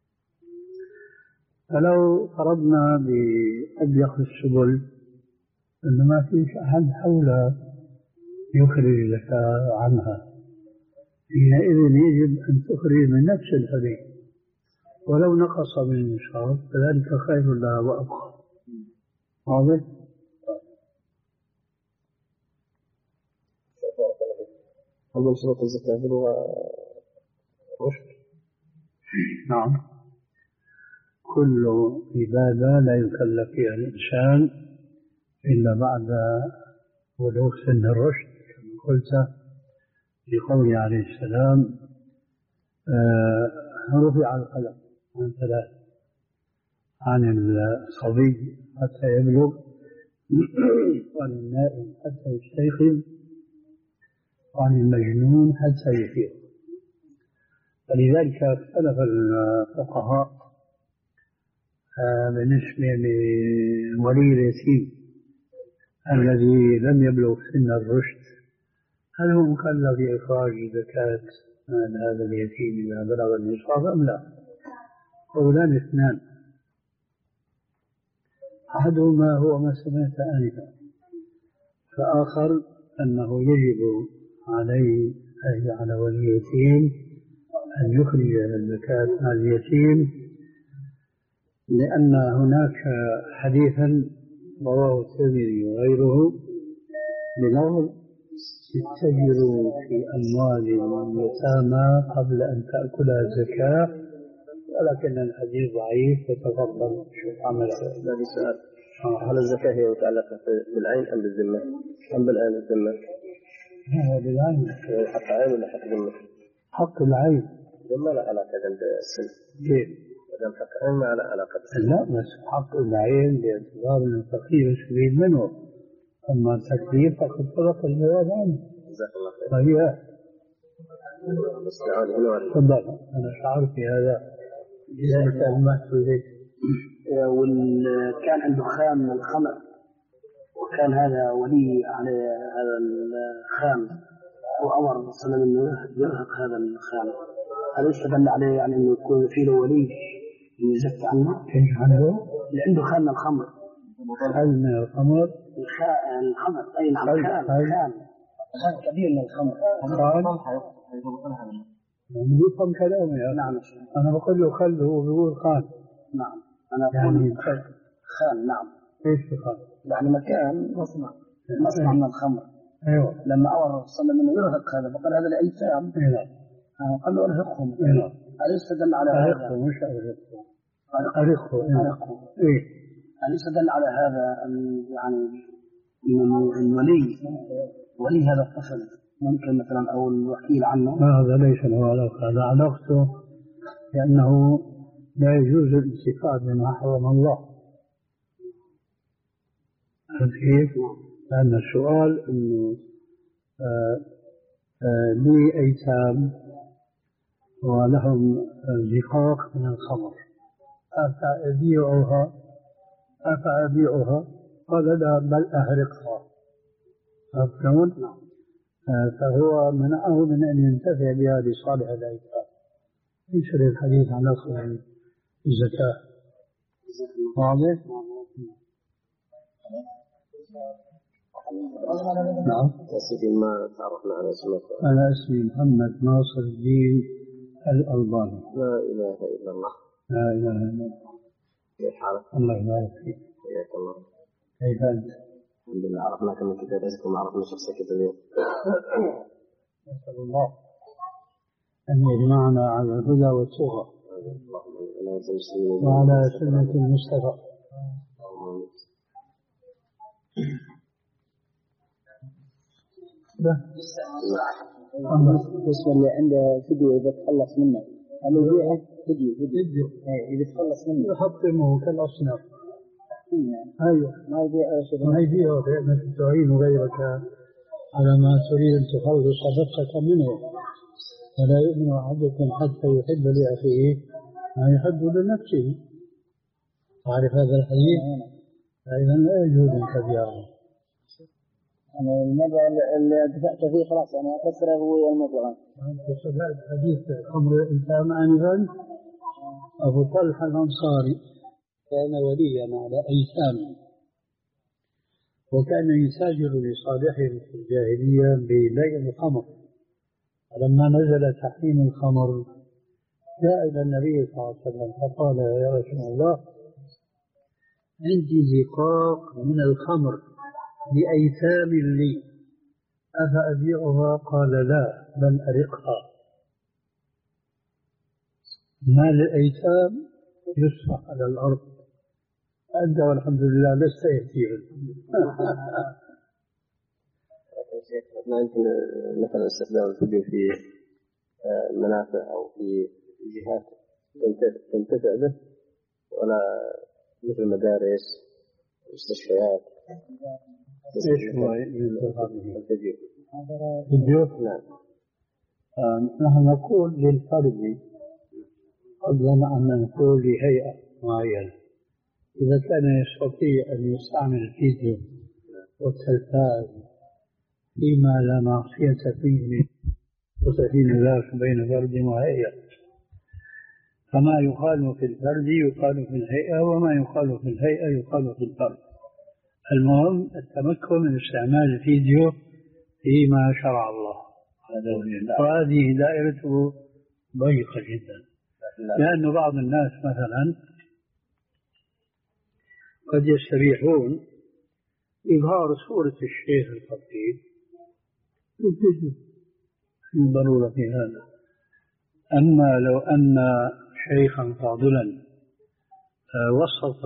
فلو فرضنا بأضيق السبل أنه ما فيش أحد حولها يخرج زكاة عنها، حينئذ يجب أن تخرج من نفس الحلي ولو نقص من النصاب فذلك خير لها وأبقى. واضح؟ أول شروط الزكاة هو رشد. نعم، كل عبادة لا يكلف فيها الإنسان إلا بعد بلوغ سن الرشد كما قلت في قوله عليه السلام آه رفع القلم عن ثلاث: عن الصبي حتى يبلغ، وعن النائم حتى يستيقظ، وعن المجنون حتى يفيق. ولذلك اختلف الفقهاء بالنسبة لولي اليتيم الذي لم يبلغ سن الرشد، هل هو مكلف بإخراج زكاة مال هذا اليتيم إذا بلغ النصاب أم لا؟ قولان اثنان: أحدهما هو ما سمعت آنفا، فآخر أنه يجب عليه أي على ولي اليتيم أن يخرج الزكاة مال اليتيم، لأن هناك حديثا رواه الترمذي وغيره بلفظ: اتجروا في أموال اليتامى قبل أن تأكلها الزكاة، ولكن الحديث ضعيف، فتفضل شوف عمل هذا سؤال. هل الزكاة هي متعلقة بالعين أم بالذمة؟ أم بالعين والذمة؟ هو بالعين. حق عين ولا حق ذمة؟ حق العين. ذمة لا علاقة بالسن. كيف؟ ودام حق عين ما له علاقة بالسن. لا، بس حق العين باعتبار أن الفقير يستفيد منه، أما التكليف فقد سبق الجواب عنه. جزاك الله خير. طيب بس نعود هنا. تفضل. أنا شعرت بهذا لذلك ألمحت إليك. وكان عنده خام من الخمر، وكان هذا ولي على هذا الخام، وأمر صلى الله عليه وسلم أنه يرهق هذا الخام. هل يستدل عليه يعني أنه يكون فيه له ولي يزكي عنه؟ إيش عنده؟ اللي عنده خام من الخمر. هل من الخمر؟ الخمر أي نعم، خام خام خام كبير من الخمر. خام؟ يعني يفهم كلامي يا نعم. أنا بقول له خل، هو بيقول خان. نعم أنا أقول يعني خان. نعم. إيش خان؟ يعني مكان مصنع مصنع من الخمر. أيوه. لما أمر صلى الله عليه وسلم يرهق هذا، فقال هذا الأيتام. أيوه. قال له أرهقهم. أيوه. هل يستدل على هذا؟ أرهقه مش أرهقه. أرهقه. أرهقه. إيه. هل يستدل على هذا أن يعني الولي ولي هذا الطفل ممكن مثلا أو الوكيل عنه؟ هذا ليس له علاقة، هذا علاقته لأنه لا يجوز الاستفادة مما حرم الله. كيف؟ لأن السؤال أنه آه آه لي أيتام ولهم زقاق من الخمر، أفأبيعها أفأبيعها؟ قال لا، بل أهرقها. أفهمون؟ آه فهو منعه من أن ينتفع بها لصالح الأيتام. ليس للحديث عن أصل الزكاة. واضح؟ نعم. سيدي ما تعرفنا على اسمك. أنا اسمي محمد ناصر الدين الألباني. لا إله إلا الله. لا إله إلا الله. كيف حالك؟ الله يبارك فيك. حياك الله. كيف أنت؟ الحمد لله، عرفناك من كتاب اسمك وما عرفنا شخصك اليوم. نسأل الله أن يجمعنا على الهدى والتقى وعلى سنة المصطفى. بالنسبة اللي عنده فيديو إذا تخلص منه، هل يبيعه فيديو فيديو إذا تخلص منه يحطمه كالأصناف. أيوه ما يبيع شيء، ما يبيعه لأنك تعين غيرك على ما تريد أن تخلص نفسك منه. ولا يؤمن أحدكم حتى يحب لأخيه ما يحب لنفسه. تعرف هذا الحديث؟ أيضا لا يجوز أن تبيعه. أنا الموضوع اللي دفعت فيه خلاص أنا أفسره هو الموضوع. أنت سمعت حديث أمر الإنسان آنفا؟ أبو طلحة الأنصاري كان وليا على أيتام، وكان يتاجر لصالحهم في الجاهلية ببيع الخمر. فلما نزل تحريم الخمر جاء إلى النبي صلى الله عليه وسلم فقال: يا رسول الله، عندي زقاق من الخمر لأيتام لي، أفأبيعها؟ قال: لا، بل أرقها. مال الأيتام يسفح على الأرض، أنت والحمد لله لست يأتيهم. ما يمكن مثلا استخدام الفيديو في منافع أو في جهات تنتفع به ولا مثل مدارس مستشفيات؟ ايش هو الفيديو؟ الفيديو؟ نعم. آه نحن نقول للفرد قبل أن نقول لهيئة معينة. إذا كان يستطيع أن يستعمل الفيديو والتلفاز فيما لا معصية فيه وسفين ذلك بين فرد وهيئة، فما يقال في الفرد يقال في الهيئة، وما يقال في الهيئة يقال في الفرد. المهم التمكن من استعمال الفيديو فيما شرع الله، وهذه دائرته ضيقة جدا، لأن بعض الناس مثلا قد يستبيحون إظهار صورة الشيخ الخطيب في الفيديو، في ضرورة في هذا. أما لو أن شيخا فاضلا وصف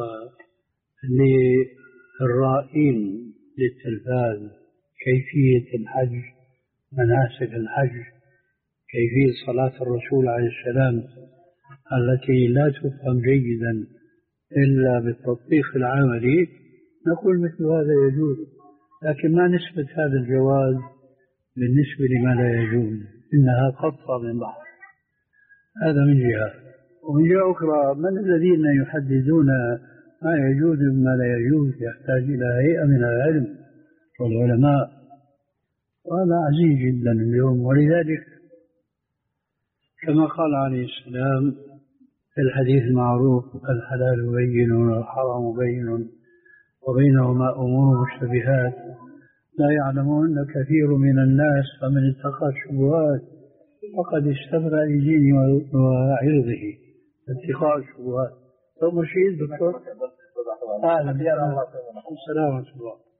للرائين للتلفاز كيفية الحج، مناسك الحج، كيفية صلاة الرسول عليه السلام التي لا تفهم جيدا إلا بالتطبيق العملي، نقول مثل هذا يجوز، لكن ما نسبة هذا الجواز بالنسبة لما لا يجوز، إنها قطة من بعض. هذا من جهة. ومن جهة أخرى من الذين يحددون ما يجوز وما لا يجوز؟ يحتاج إلى هيئة من العلم والعلماء، وهذا عزيز جدا اليوم. ولذلك كما قال عليه السلام في الحديث المعروف: الحلال بين والحرام بين وبينهما أمور مشتبهات لا يعلمون كثير من الناس، فمن اتقى الشبهات فقد استبرأ لدينه وعرضه. اتقاء الشبهات. ثم مرشد دكتور أهلا بك. السلام عليكم.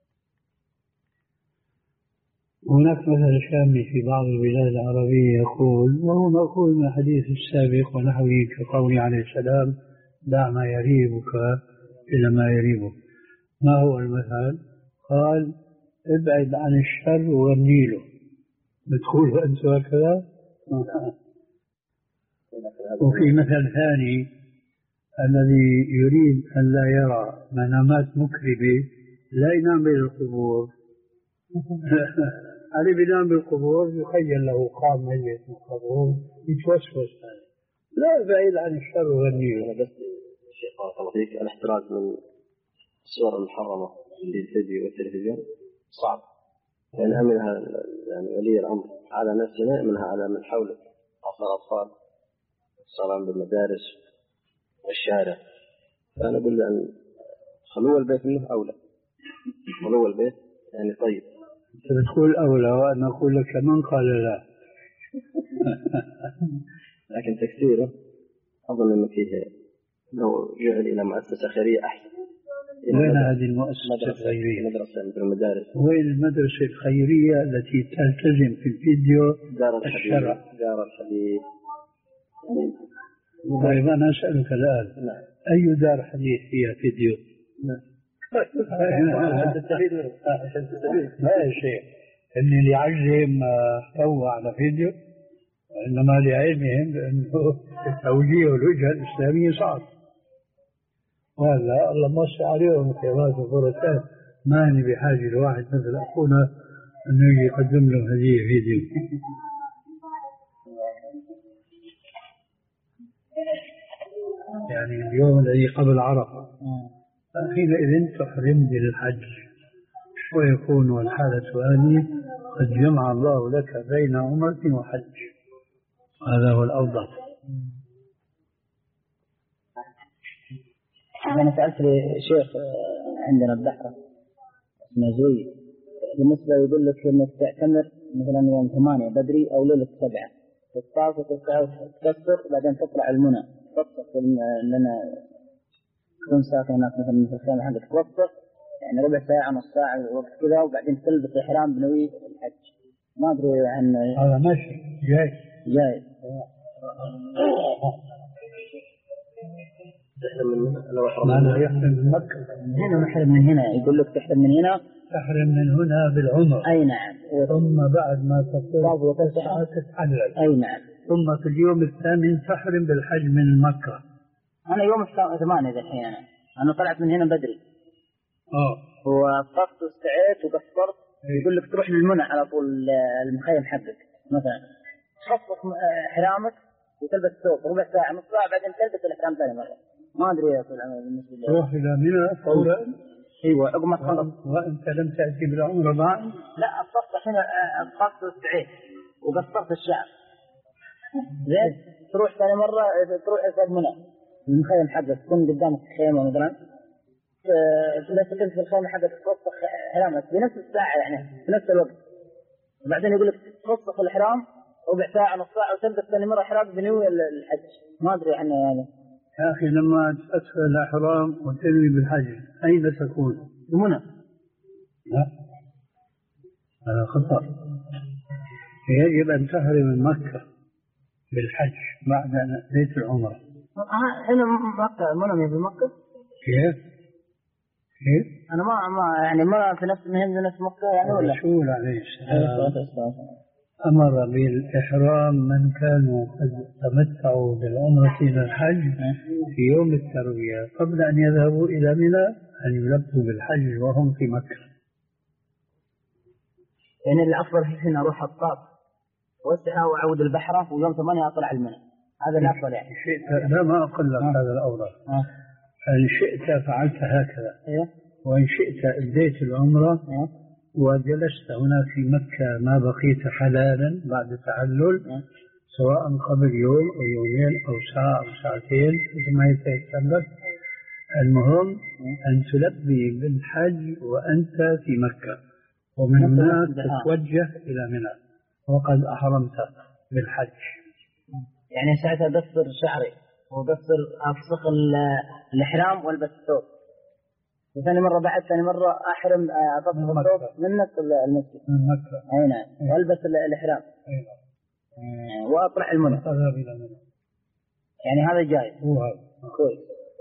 هناك مثل شامي في بعض البلاد العربية يقول، وهو مأخوذ من الحديث السابق ونحوه، كقوله عليه السلام: دع ما يريبك إلى ما يريبك. ما هو المثل؟ قال: ابعد عن الشر وغنيله. بتقول أنت هكذا؟ وفي مثل ثاني: الذي يريد أن لا يرى منامات مكربة لا ينام بين القبور. علي بينام بالقبور يخيل له قام ميت من القبور يتوسوس. لا، بعيد عن الشر وغنيه. بس الشيخ بارك الله فيك، الاحتراز من الصور المحرمة في الفيديو والتلفزيون صعب، يعني أمنها يعني ولي الأمر على نفسنا، منها على من حوله، أطفال أطفال الصلاة بالمدارس والشارع. فأنا أقول أن خلو البيت منه أولى، خلو البيت يعني طيب. بتقول أولى وأنا أقول لك من قال لا. لكن تكثيره أظن أنه فيه لو جعل إلى مؤسسة خيرية أحسن. وين هذه المؤسسة الخيرية؟ مدرسة مثل المدارس. وين المدرسة الخيرية التي تلتزم في الفيديو الشرع؟ دار الحديث. طيب أنا أسألك الآن: نعم. أي دار حديث فيها فيديو؟ نعم. عشان تستفيد عشان تستفيد لا شيء اللي اللي يعلم هو على فيديو، إنما لعلمهم بأنه توجيه الوجهة الإسلامية صعب، وهذا الله موسى عليهم خيرات وفرصات. ما أنا بحاجة لواحد مثل أخونا أنه يجي يقدم له هذه فيديو. يعني اليوم الذي قبل عرفة حينئذ تحرم للحج، ويكون الحالة هذه قد جمع الله لك بين عمرة وحج، هذا هو الأفضل. أنا سألت لشيخ عندنا البحر اسمه زوي، بالنسبة يقول لك إنك تعتمر مثلا يوم ثمانية بدري أو ليلة سبعة، تطاف وتكسر بعدين تطلع المنى، تطلع لنا تكون ساكن هناك مثلا في الخيمة حقك، توقف يعني ربع ساعة نص ساعة وقت كذا، وبعدين تلبس الإحرام بنوي الحج. ما أدري عن هذا ماشي جاي جاي ما لا يحرم من مكة، هنا نحرم من هنا، يقول لك تحرم من هنا، تحرم من هنا بالعمر. أي نعم. ثم بعد ما تطلع تتحلل. أي نعم. ثم في اليوم الثامن تحرم بالحج من مكة. أنا يوم السا- ثمانية الحين أنا أنا طلعت من هنا بدري. آه. وطفت واستعيت وقصرت. يقول لك تروح للمنى على طول المخيم حقك مثلا تخصص حرامك وتلبس ثوب ربع ساعة نص ساعة بعدين تلبس الإحرام ثاني مرة. ما أدري يا أخوي بالنسبة لي. تروح إلى منى فورا. أيوة عقب ما تخلص. وأنت لم تأتي بالعمرة بعد؟ لا الطفت الحين طفت واستعيت وقصرت الشعر. زين تروح ثاني مرة تروح إلى منى المخيم حقك تكون قدامك خيمة مثلا. لا تكون في الخيمة حقك توسخ حرامك بنفس الساعة يعني في نفس الوقت. وبعدين يقول لك توسخ الحرام ربع ساعة نص ساعة وتلبس ثاني مرة حرام بنوي الحج. ما أدري عنه يعني. يا أخي لما تدخل الإحرام وتنوي بالحج أين تكون؟ بمنى. لا هذا خطأ. يجب أن تحرم من مكة بالحج بعد أن أتيت العمرة. هنا مكة منى في مكة. كيف؟ كيف؟ أنا ما ما يعني ما في نفس مهم نفس مكة يعني ولا؟ الرسول عليه السلام أمر بالإحرام من كانوا قد تمتعوا بالعمرة إلى الحج في يوم التروية قبل أن يذهبوا إلى منى أن يلبوا بالحج وهم في مكة. يعني الأفضل هنا أروح الطاف وأسعى وأعود البحرة ويوم ثمانية أطلع المنى. هذا الأفضل يعني. شئت لا ما أقول لك هذا الأوضح. إن شئت فعلت هكذا. إيه. وإن شئت أديت العمرة. إيه. وجلست هنا في مكة ما بقيت حلالا بعد تحلل. إيه. سواء قبل يوم أو يومين أو ساعة أو ساعتين ثم يتيسر لك. المهم أن تلبي بالحج وأنت في مكة ومن هناك تتوجه إلى منى وقد أحرمت بالحج. يعني ساعتها أقصر شعري وقصر أفسخ الإحرام والبس الثوب. وثاني مرة بعد ثاني مرة أحرم أفسخ الثوب من نفس المسجد. من مكة. أي نعم. والبس الإحرام. وأطلع المنى. يعني هذا جاي. هو هذا. كويس.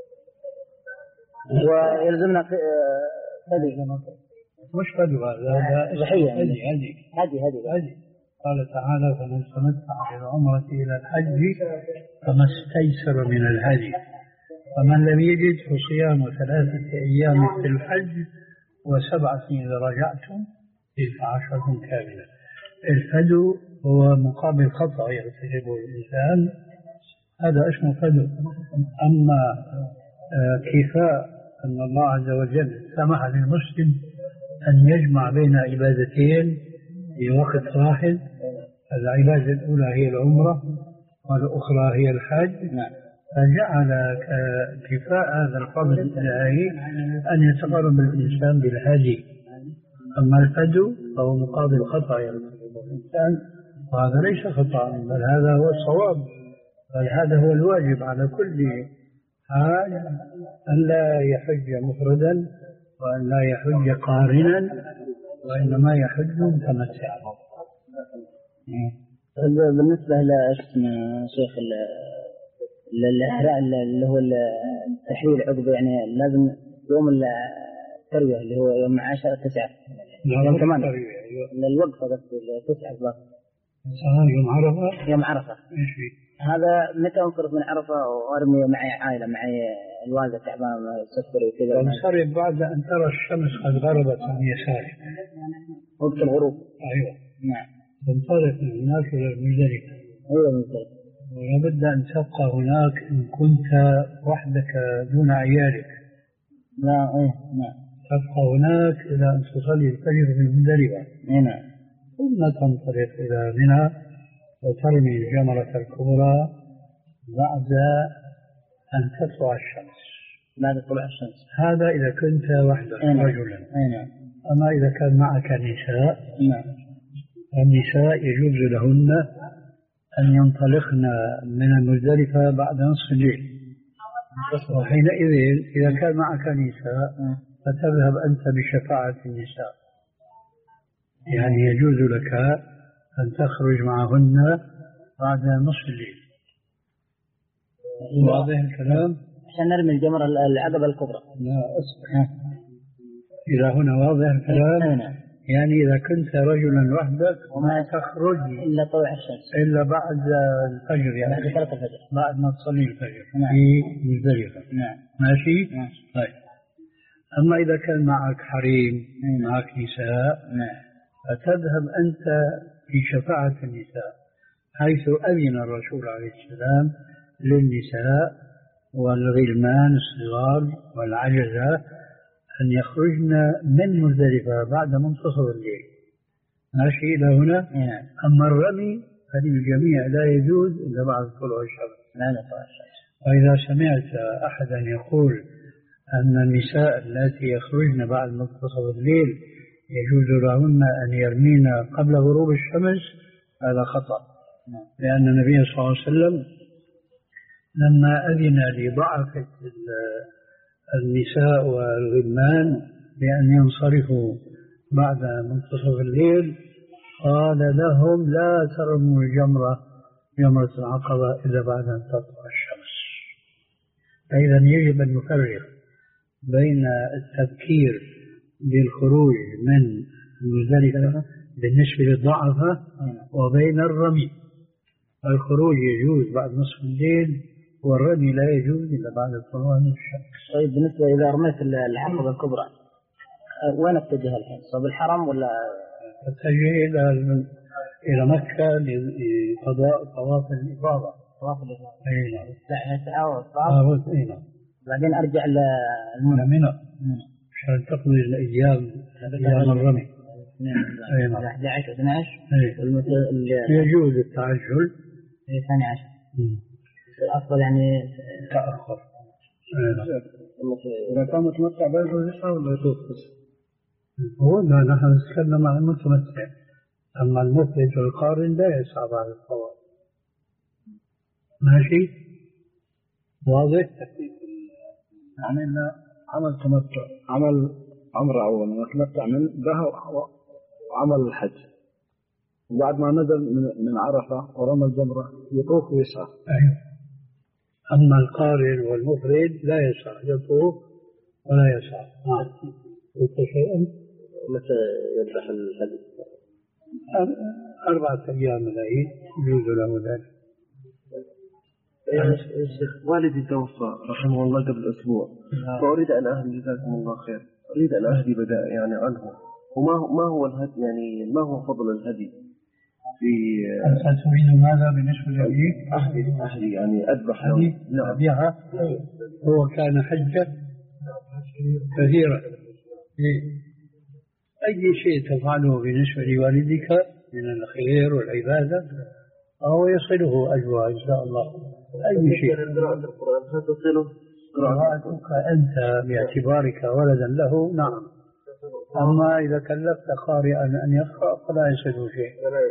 ويلزمنا في هدي. مش فدوى هذا ضحية. هدي هدي هدي هدي. هدي. قال تعالى فمن تمتع بالعمرة إلى الحج فما استيسر من الهدي فمن لم يجد فصيام ثلاثة أيام في الحج وسبعة إذا رجعتم تلك عشرة كاملة. الفدو هو مقابل خطأ يرتكبه الإنسان هذا اسمه فدو. أما كفاء أن الله عز وجل سمح للمسلم أن يجمع بين عبادتين في وقت واحد. العبادة الأولى هي العمرة والأخرى هي الحج. فجعل كفاء هذا الفضل الإلهي أن يتقرب الإنسان بالهدي. أما الفدو فهو مقابل خطأ يرتكبه الإنسان وهذا ليس خطأ بل هذا هو الصواب بل هذا هو الواجب على كل حاج أن لا يحج مفردا وأن لا يحج قارنا وإنما يحج متمتعا. بالنسبة لاسم شيخ الإحرام اللي هو التحليل عقب يعني لازم يوم التروية اللي هو يوم عشرة تسعة يوم ثمانية الوقفة بس تسعة بس يوم عرفة. يوم عرفة. هذا متى انصرف من عرفة وارمي معي عائلة معي الوالدة تعبان سفر وكذا. انصرف بعد أن ترى الشمس قد غربت عن يسارك وقت الغروب. أيوة. نعم. تنطلق من هناك إلى المزدلفة. أيوة مزدلفة. ولابد أن تبقى هناك إن كنت وحدك دون عيالك. لا إيه نعم. تبقى هناك إلى أن تصلي الفجر في المزدلفة. نعم. ثم تنطلق إلى منى وترمي الجمرة الكبرى بعد أن تطلع الشمس. بعد طلوع الشمس. هذا إذا كنت وحدك رجلا. نعم. أما إذا كان معك نساء. نعم. النساء يجوز لهن أن ينطلقن من المزدلفة بعد نصف الليل. وحينئذ إذا كان معك نساء فتذهب أنت بشفاعة النساء يعني يجوز لك أن تخرج معهن بعد نصف الليل. واضح الكلام؟ عشان نرمي الجمرة العقبة الكبرى. لا أصبح إذا هنا واضح الكلام. يعني إذا كنت رجلا وحدك وما تخرج إلا طلوع الشمس إلا بعد الفجر، يعني بعد صلاة الفجر بعد ما تصلي الفجر. نعم. في مزدلفة. نعم. ماشي؟ ماشي. طيب. أما إذا كان معك حريم، معك نساء، نعم. فتذهب أنت في شفاعة النساء، حيث أذن الرسول عليه السلام للنساء والغلمان الصغار والعجزة أن يخرجن من مزدلفة بعد منتصف الليل. ماشي إلى هنا؟ نعم. أما الرمي فللجميع لا يجوز إلا بعد طلوع الشمس. لا طلوع الشمس. وإذا سمعت أحدا يقول أن النساء التي يخرجن بعد منتصف الليل يجوز لهن أن يرمين قبل غروب الشمس، هذا خطأ. لأن النبي صلى الله عليه وسلم لما أذن لضعفة النساء والغلمان بأن ينصرفوا بعد منتصف الليل قال لهم لا ترموا الجمرة جمرة العقبة إلا بعد أن تطلع الشمس. فإذا يجب أن نفرق بين التبكير بالخروج من مزدلفة بالنسبة للضعفة وبين الرمي. الخروج يجوز بعد نصف الليل والرمي لا يجوز إلا بعد طلوع الشمس. طيب بالنسبة إذا رميت العقبة الكبرى وين اتجه الحين؟ صوب الحرم ولا؟ اتجه إلى إلى مكة لقضاء طواف الإفاضة. طواف الإفاضة. أي نعم. الساعة والطواف. أي نعم. بعدين أرجع للمنى. منى. عشان تقضي الأيام أيام الرمي. أي نعم. أحد عشر اثنا عشر. يجوز التعجل. ثاني عشر. أفضل يعني تأخر. إذا كان متمتع بيجوز يسعى ولا يطوف بس؟ هو لا، نحن نتكلم عن المتمتع. أما المفرد والقارن لا يسعى بعد الطواف. ماشي؟ واضح؟ يعني إن عمل تمتع، عمل عمره أول ما تمتع من بها وعمل الحج، وبعد ما نزل من عرفة ورمى الجمرة يطوف ويسعى. أيوه. أما القارن والمفرد لا يسعى، يطوف ولا يسعى. نعم. قلت شيئا؟ متى يذبح الهدي؟ أربعة أيام العيد يجوز له ذلك. والدي توفى رحمه الله قبل أسبوع، فأريد أن أهدي جزاكم الله خير، أريد أن أهدي بداء يعني عنه، وما هو ما هو الهدي يعني ما هو فضل الهدي في؟ أنت تريد ماذا بالنسبة لأبيك؟ أهدي أهدي يعني أذبح له. نعم. أبيعها. هو كان حجة كثيرة. أي شيء تفعله بالنسبة لوالدك من الخير والعبادة فهو يصله أجرها إن شاء الله. أي شيء. قراءتك أنت باعتبارك ولدا له نعم. أما إذا كلفت قارئا أن يقرأ فلا يصله شيء.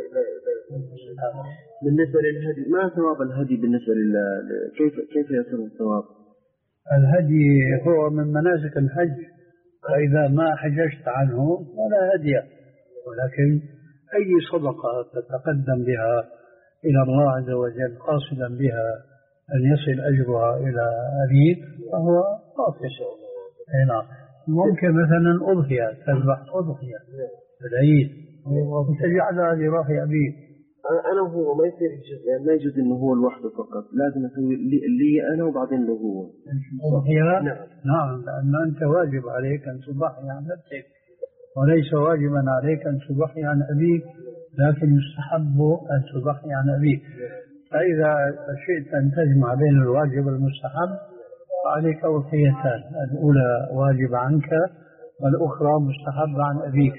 بالنسبة للهدي ما ثواب الهدي بالنسبة لل كيف كيف يصير الثواب؟ الهدي هو من مناسك الحج، فإذا ما حججت عنه فلا هدي، ولكن أي صدقة تتقدم بها إلى الله عز وجل قاصدا بها أن يصل أجرها إلى أبيك فهو قاصد. نعم. ممكن مثلا أضحية، تذبح أضحية في العيد وتجعلها لروح أبيك. أنا وهو ما يصير يعني ما يجوز إنه هو لوحده فقط، لازم أسوي لي, لي أنا وبعدين له هو. أضحية؟ نعم. نعم، لأن أنت واجب عليك أن تضحي عن نفسك وليس واجبا عليك أن تضحي عن أبيك، لكن يستحب أن تضحي عن أبيك. فإذا شئت أن تجمع بين الواجب والمستحب فعليك أضحيتان، الأولى واجب عنك والأخرى مستحب عن أبيك.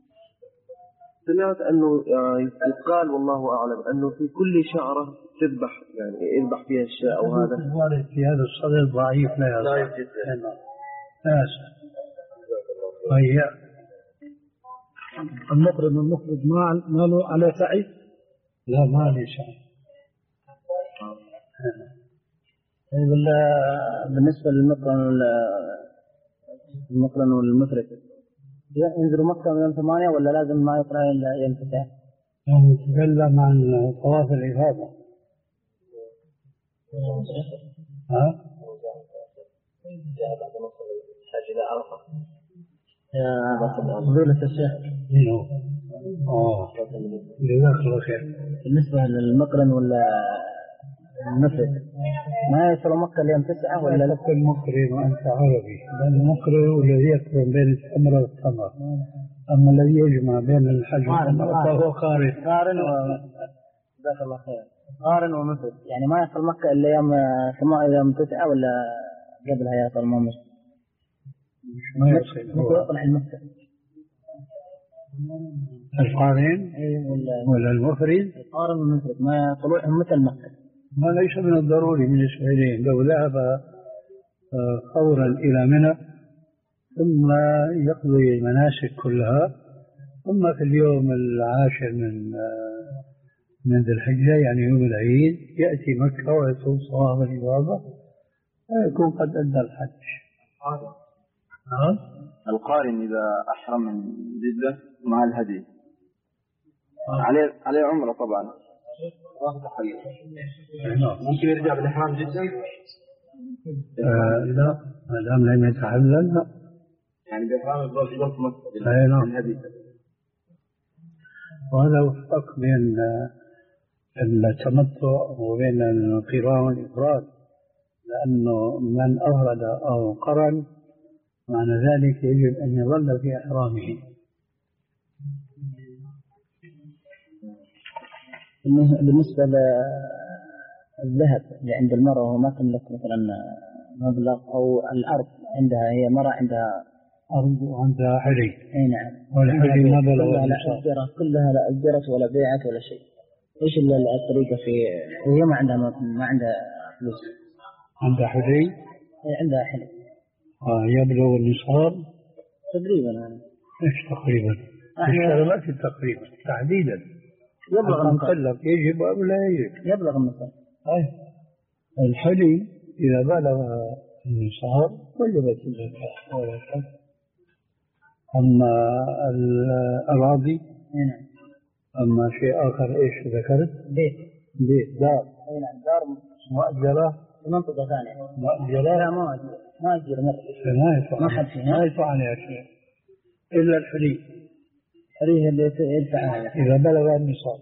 سمعت أنه يقال والله أعلم أنه في كل شعرة تذبح يعني يذبح فيها الشاء أو هذا. الوارد في هذا الصدر ضعيف لا يصح. لا يصح. لا يصح. طيب المقرض المقرض ما ما له على سعي؟ لا ما له سعي. بالنسبة للمقرن المقرن والمفرد ينزل مكة من يوم ثمانية ولا لازم ما يقرأ إلا يوم تسعة؟ نتكلم عن طواف الإفاضة. ها؟ يا فضيلة الشيخ منه. اه جزاك الله خير. بالنسبة للمقرن ولا المفرد ما يصل مكة اليوم تسعة ولا لا تقل مقرن وأنت عربي، لأن المقرن هو الذي يقرن بين التمرة والتمرة، أما الذي يجمع بين الحج والتمرة فهو قارن. قارن و جزاك الله خير. قارن ومفرد يعني ما يصل مكة إلا يوم ثمانية يوم تسعة ولا قبلها يصل ممر؟ ما يصل يطلع المكة القارن ولا المفرد؟ القارن والمفرد ما طلوعهم مثل مكة. ما ليس من الضروري بالنسبة إليه. لو ذهب فورا إلى منى ثم يقضي المناسك كلها، ثم في اليوم العاشر من من ذي الحجة يعني يوم العيد يأتي مكة ويطوف طواف الإفاضة ويكون قد أدى الحج. القارن إذا أحرم من جدة مع الهدي عليه عليه عمرة طبعا ممكن يرجع بالإحرام جدا؟ آه لا، ما دام لم يتحلل لا. يعني بإحرام الضوء في مكة أي نعم. الهدي. وهذا وفق بين التمتع وبين القران والإفراد، لأنه من أفرد أو قرن معنى ذلك يجب أن يظل في إحرامه. بالنسبة للذهب اللي عند المرأة وهو ما تملك مثلا مبلغ أو الأرض عندها، هي مرأة عندها أرض وعندها حري. أي نعم. والحري ما بلغ النصاب كلها لا أجرت ولا بيعت ولا شيء. إيش الطريقة في هي ما عندها ما عندها فلوس؟ عندها حري؟ هي عندها حري. آه يبلغ النصاب تقريبا يعني. إيش تقريبا؟ الشربات تقريبا تحديدا. يبلغ النصاب يجب أو لا يجب؟ يبلغ النصاب. أي الحلي إذا بلغ النصاب وجبت الزكاة ولا شك. أما الأراضي نعم. أما شيء آخر إيش ذكرت؟ بيت بيت دار. أي نعم دار مؤجرة في منطقة ثانية. مؤجرة لا ما أجر ما أجر ما يدفع ما حد فيها ما يدفع عليها شيء إلا الحلي. الحلي اللي يدفع عليها إذا بلغ النصاب.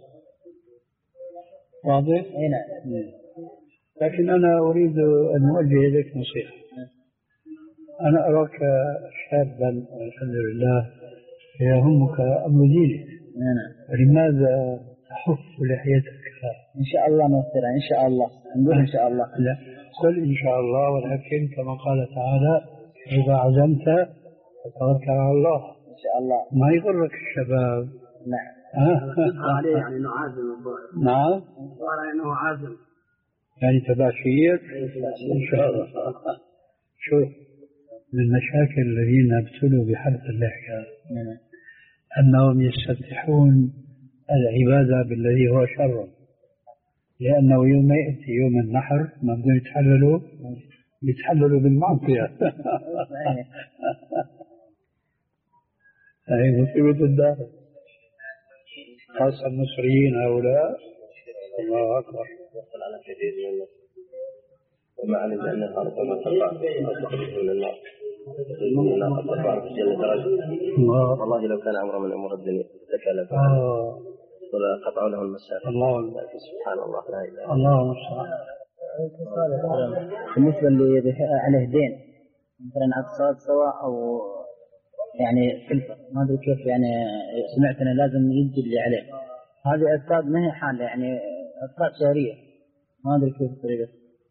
واضح؟ أي نعم. لكن أنا أريد أن أوجه إليك نصيحة. أنا أراك شابا الحمد لله يهمك أمر دينك. نعم. لماذا تحف لحيتك؟ إن شاء الله نوصلها إن شاء الله نقول إن شاء الله. لا قل إن شاء الله، ولكن كما قال تعالى إذا عزمت فتوكل على الله. إن شاء الله. ما يغرك الشباب. نعم. عليه يعني إنه عازم الظاهر. نعم. قال إنه عازم. يعني تباشير إن شاء الله. شوف من مشاكل الذين ابتلوا بحلق اللحية أنهم يستفتحون العبادة بالذي هو شر، لأنه يوم يأتي يوم النحر ما بدهم يتحللوا يتحللوا بالمعصية. هذه مصيبة الدار، خاصة المصريين هؤلاء. الله أكبر. وما علم أن الأرض ما تقع أو من النار من النار في الجنة رجل. والله لو كان أمر من أمور الدنيا تكلف ولا قطعوا له المسافة. الله سبحان الله لا إله. الله المستعان. بالنسبة اللي عليه دين مثلا أقساط سواء أو يعني كلفة ما أدري كيف، يعني سمعت أنه لازم يجي اللي عليه هذه أقساط ما هي حالة، يعني أقساط شهرية ما أدري كيف الطريقة.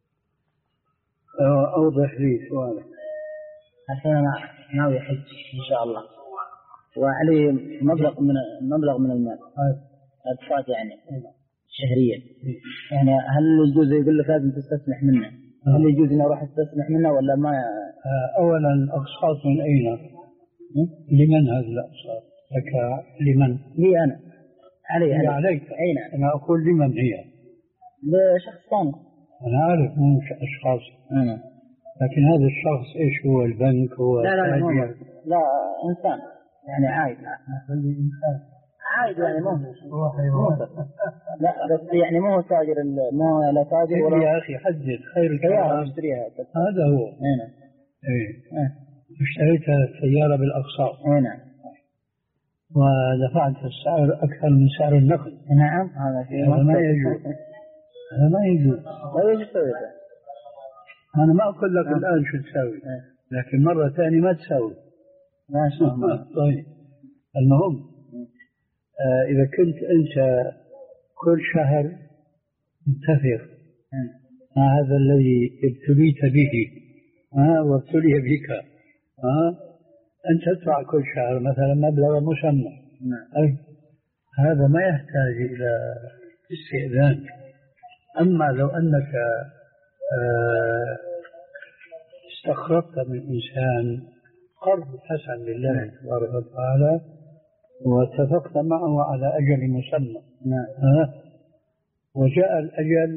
أوضح لي سؤالك. الحين أنا ناوي حج إن شاء الله وعليه مبلغ من مبلغ من المال أقساط يعني شهريا، يعني هل يجوز يقول لك لازم تستسمح منه؟ هل يجوز إني أروح أستسمح منه ولا ما؟ أولا أقساط من أين؟ لمن هذه الأقساط؟ لك لمن؟ لي أنا. علي هي عليك. أي نعم. أنا أقول لمن هي؟ لشخص ثاني. أنا أعرف مو أشخاص. أنا. لكن هذا الشخص إيش هو؟ البنك هو؟ لا لا لا, لا إنسان يعني عايد. عايد يعني مو مو لا بس يعني مو تاجر مو لا تاجر ولا. يا أخي حدد خير الكلام اشتريها. هذا هو. أنا. إيه. اشتريت سيارة بالأقساط. أنا. ودفعت السعر أكثر من سعر النقد. نعم هذا شيء هذا ما يجوز. هذا ما يجوز. طيب تسوي أنا ما أقول لك الآن شو تسوي، لكن مرة ثانية ما تسوي. ما شاء الله. طيب المهم آه إذا كنت أنت كل شهر متفق مع هذا الذي ابتليت به ها وابتلي بك ها أن تدفع كل شهر مثلا مبلغ مسمى، أي هذا ما يحتاج إلى استئذان. أما لو أنك آه استقرضت من إنسان قرض حسن لله تبارك وتعالى واتفقت معه على أجل مسمى ها وجاء الأجل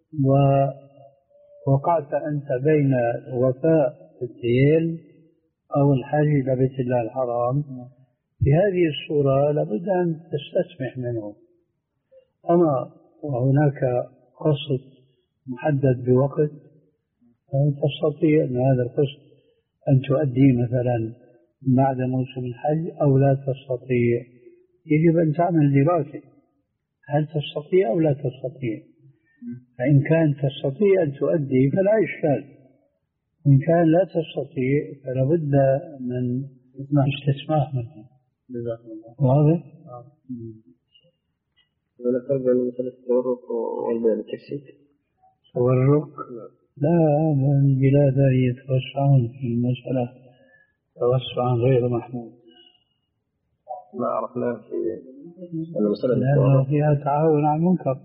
ووقعت أنت بين وفاء الدين أو الحاج إلى بيت الله الحرام، في هذه الصورة لابد أن تستسمح منه. أما وهناك قسط محدد بوقت تستطيع أن هذا القسط أن تؤدي مثلا بعد موسم الحج أو لا تستطيع. يجب أن تعمل دراسة هل تستطيع أو لا تستطيع. فإن كان تستطيع أن تؤدي فلا إشكال، وإن كان لا تستطيع فلا بد من استسماح منه. جزاكم الله. واضح؟ ولا فرق بين مثل التورق والبيع التكسيك؟ التورق لا، هذا البلاد يتوسعون في المسألة توسعا غير محمود. ما عرفناه في المسألة لأنه فيها تعاون على المنكر،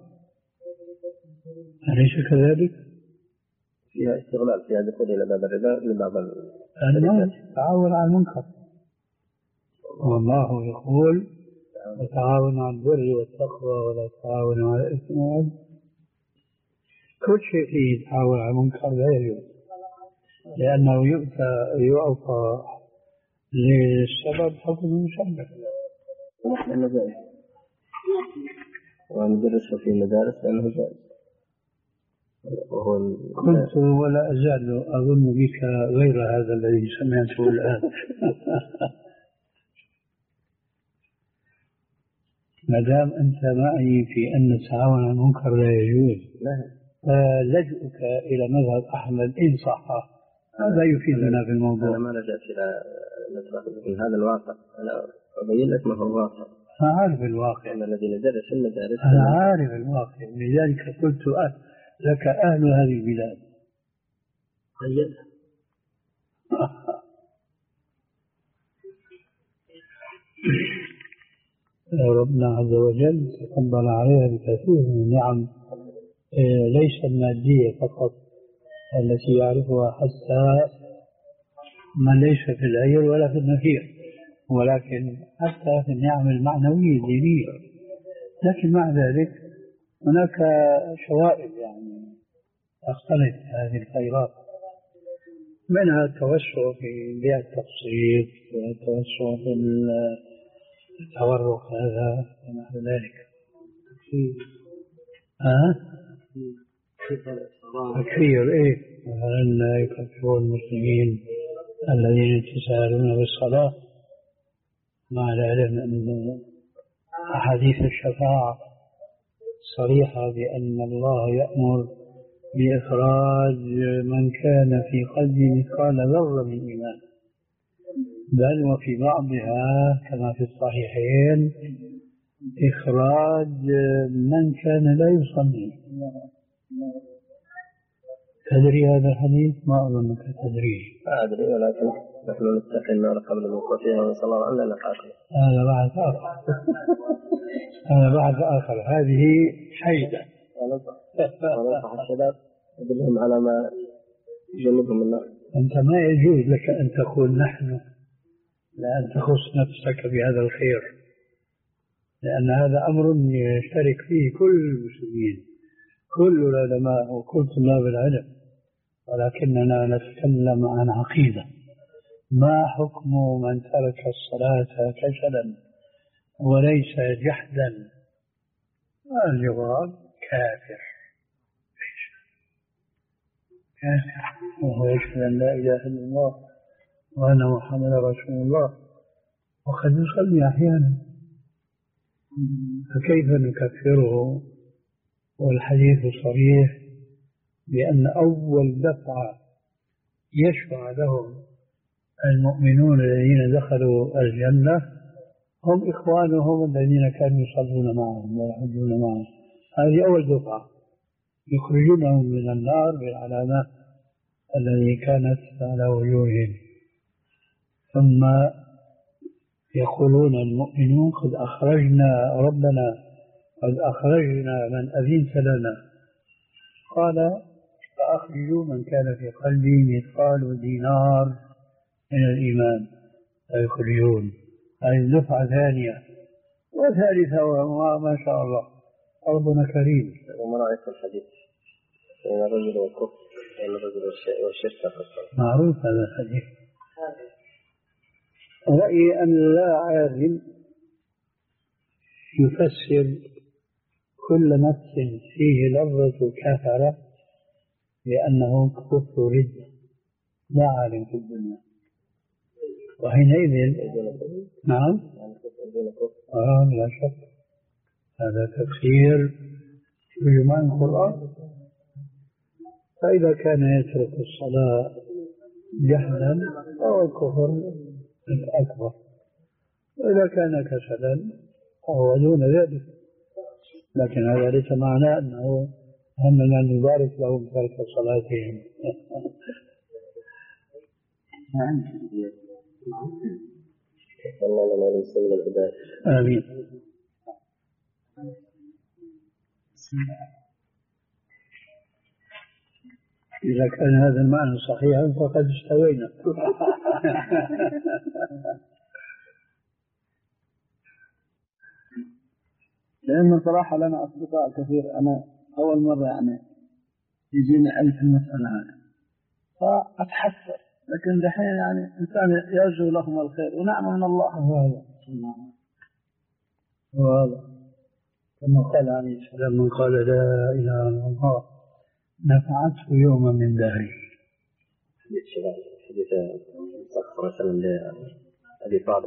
أليس كذلك؟ فيها استغلال، فيها دخول إلى باب الربا لبعض الناس تعاون على المنكر، والله يقول وتعاون على البر والتقوى ولا تعاون على الإثم والعدوان. كل شيء فيه تعاون على المنكر لا يجوز، لأنه يؤتى يعطى للسبب حكم المسبب. ونحن مجال وندرسه في المدارس لأنه جائز. وهو كنت ولا أزال أظن بك غير هذا الذي سمعته الآن. ما دام أنت معي في أن التعاون على المنكر لا يجوز، فلجؤك إلى مذهب أحمد إن صح هذا يفيدنا في الموضوع. أنا ما لجأت إلى مثل هذا الواقع، أنا أبين لك ما هو الواقع. أنا عارف الواقع، أن الذي ندرس في المدارس أنا عارف الواقع، لذلك قلت أه لك أهل هذه البلاد. طيب ربنا عز وجل تفضل عليها بكثير من النعم، ليس المادية فقط التي يعرفها حتى من ليس في العير ولا في النفير، ولكن حتى في النعم المعنوية الدينية. لكن مع ذلك هناك شوائب يعني تختلط هذه الخيرات، منها التوسع في بيع التقسيط والتوسع في التورق هذا ونحو ذلك. ها؟ تكفير إيه؟ مثلا يكفرون المسلمين الذين يتساهلون بالصلاة، مع العلم أن أحاديث الشفاعة صريحة بأن الله يأمر بإخراج من كان في قلبه مثقال ذرة من إيمان، بل وفي بعضها كما في الصحيحين إخراج من كان لا يصلي. تدري هذا الحديث؟ ما أظنك تدريه. لا أدري، ولكن نحن نتقي النار قبل الوقوع فيها ونسأل الله أن لا نقع فيها. هذا بعد آخر. هذا بعد آخر، هذه حيدة. وننصح الشباب أدلهم على ما يجنبهم النار. أنت ما يجوز لك أن تقول نحن، لأن تخص نفسك بهذا الخير، لأن هذا أمر يشترك فيه كل المسلمين، كل العلماء وكل طلاب العلم، ولكننا نتكلم عن عقيدة. ما حكم من ترك الصلاة كسلا وليس جحدا؟ الجواب كافر، كافر وهو يشهد أن لا إله إلا الله وأن محمدا رسول الله. وقد يصلي أحيانا، فكيف نكفره؟ والحديث صريح بأن أول دفعة يشفع لهم المؤمنون الذين دخلوا الجنة هم إخوانهم الذين كانوا يصلون معهم ويحجون معهم. هذه أول دفعة يخرجونهم من النار بالعلامات التي كانت على وجوههم، ثم يقولون المؤمنون قد أخرجنا ربنا قد أخرجنا من أذنت لنا. قال فأخرجوا من كان في قلبي مثقال دينار من الإيمان فيخرجون. هذه دفعة ثانية وثالثة وما شاء الله ربنا كريم. وما رأيك في الحديث بين الرجل والكفر بين الرجل والشرك؟ معروف هذا الحديث. رأيي أن لا عالم يفسر كل نص فيه لفظة كفر لأنه كفر رد، لا عالم في الدنيا. وحينئذ نعم آه لا شك هذا تفسير ترجمان القرآن. فإذا كان يترك الصلاة جهلا فهو الكفر الأكبر، وإذا كان كسلا فهو دون ذلك. لكن هذا ليس معناه أنه أننا نبارك لهم ترك صلاتهم. آمين. إذا كان هذا المعنى صحيحا فقد استوينا. لأن صراحة لنا أصدقاء كثير، أنا أول مرة يعني يجيني علم في المسألة هذه فأتحسر، لكن دحين يعني إنسان يرجو لهم الخير ونعم من الله. وهذا وهذا كما قال عليه السلام من قال لا إله إلا الله نفعته يوما من دهره. حديث صلى الله عليه وسلم لأبي طالب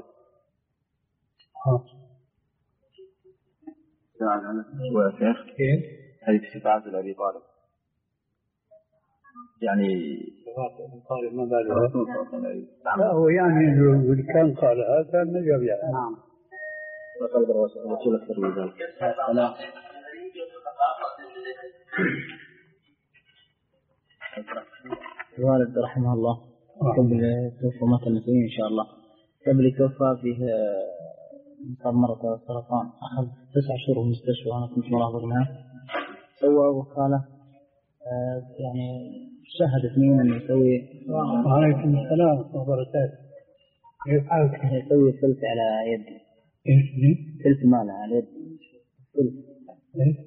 شو شيخ؟ كيف؟ حديث شفاعة لأبي طالب يعني شفاعة أبي طالب ما باله؟ لا هو يعني لو كان قال هذا نجاب يعني. نعم. وقال الرسول أكثر من ذلك. الوالد رحمه الله قبل توفى مات المسلمين إن شاء الله، قبل توفى فيه صار مرض السرطان، أخذ تسع شهور في المستشفى وأنا كنت مرافق معه. سوى وكالة يعني شهدت مين أنه يسوي. وعليكم السلام وبركاته. كيف حالك؟ يسوي ثلث على يدي. إيش دي؟ ثلث ماله على يدي. ثلث. إيش؟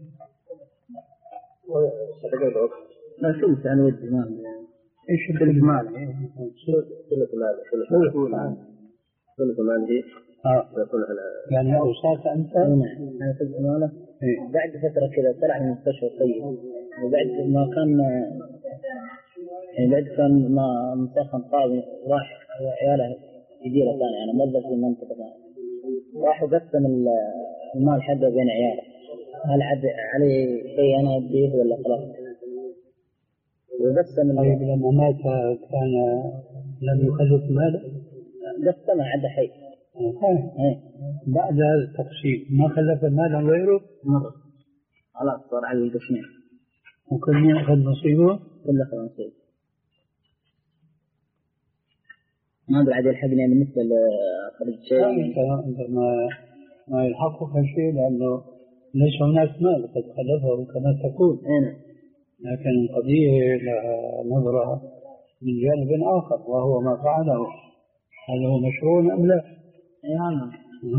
لا ثلث على يدي ماله. إيش ثلث ماله؟ ثلث ماله. ثلث ماله. ثلث ماله. آه. يعني أوصاك أنت؟ نعم. أنا ثلث ماله. بعد فترة كذا طلع من المستشفى طيب، وبعد ما كان يعني بعد كان ما مسخن قاضي راح عياله يديره ثاني، يعني موظف في المنطقة ثانية، راح وقسم المال حقه بين عياله. هل عاد عليه شيء أنا أديه ولا خلاص؟ وقسم. طيب لما مات كان لم يخلف ماله؟ قسمه عاد حي. إيه. بعد هذا التقسيم ما خلف مالا غيره؟ مرة خلاص صار على القسمين وكل يأخذ نصيبه؟ كل يأخذ نصيبه. ما أدري عاد يلحقني بالنسبة لخرج شيء. أنت ما ما يلحقك شيء لأنه ليس هناك مال قد خلفه كما تقول. أنا. لكن القضية لها نظرة من جانب آخر وهو ما فعله، هل هو مشروع أم لا؟ نعم.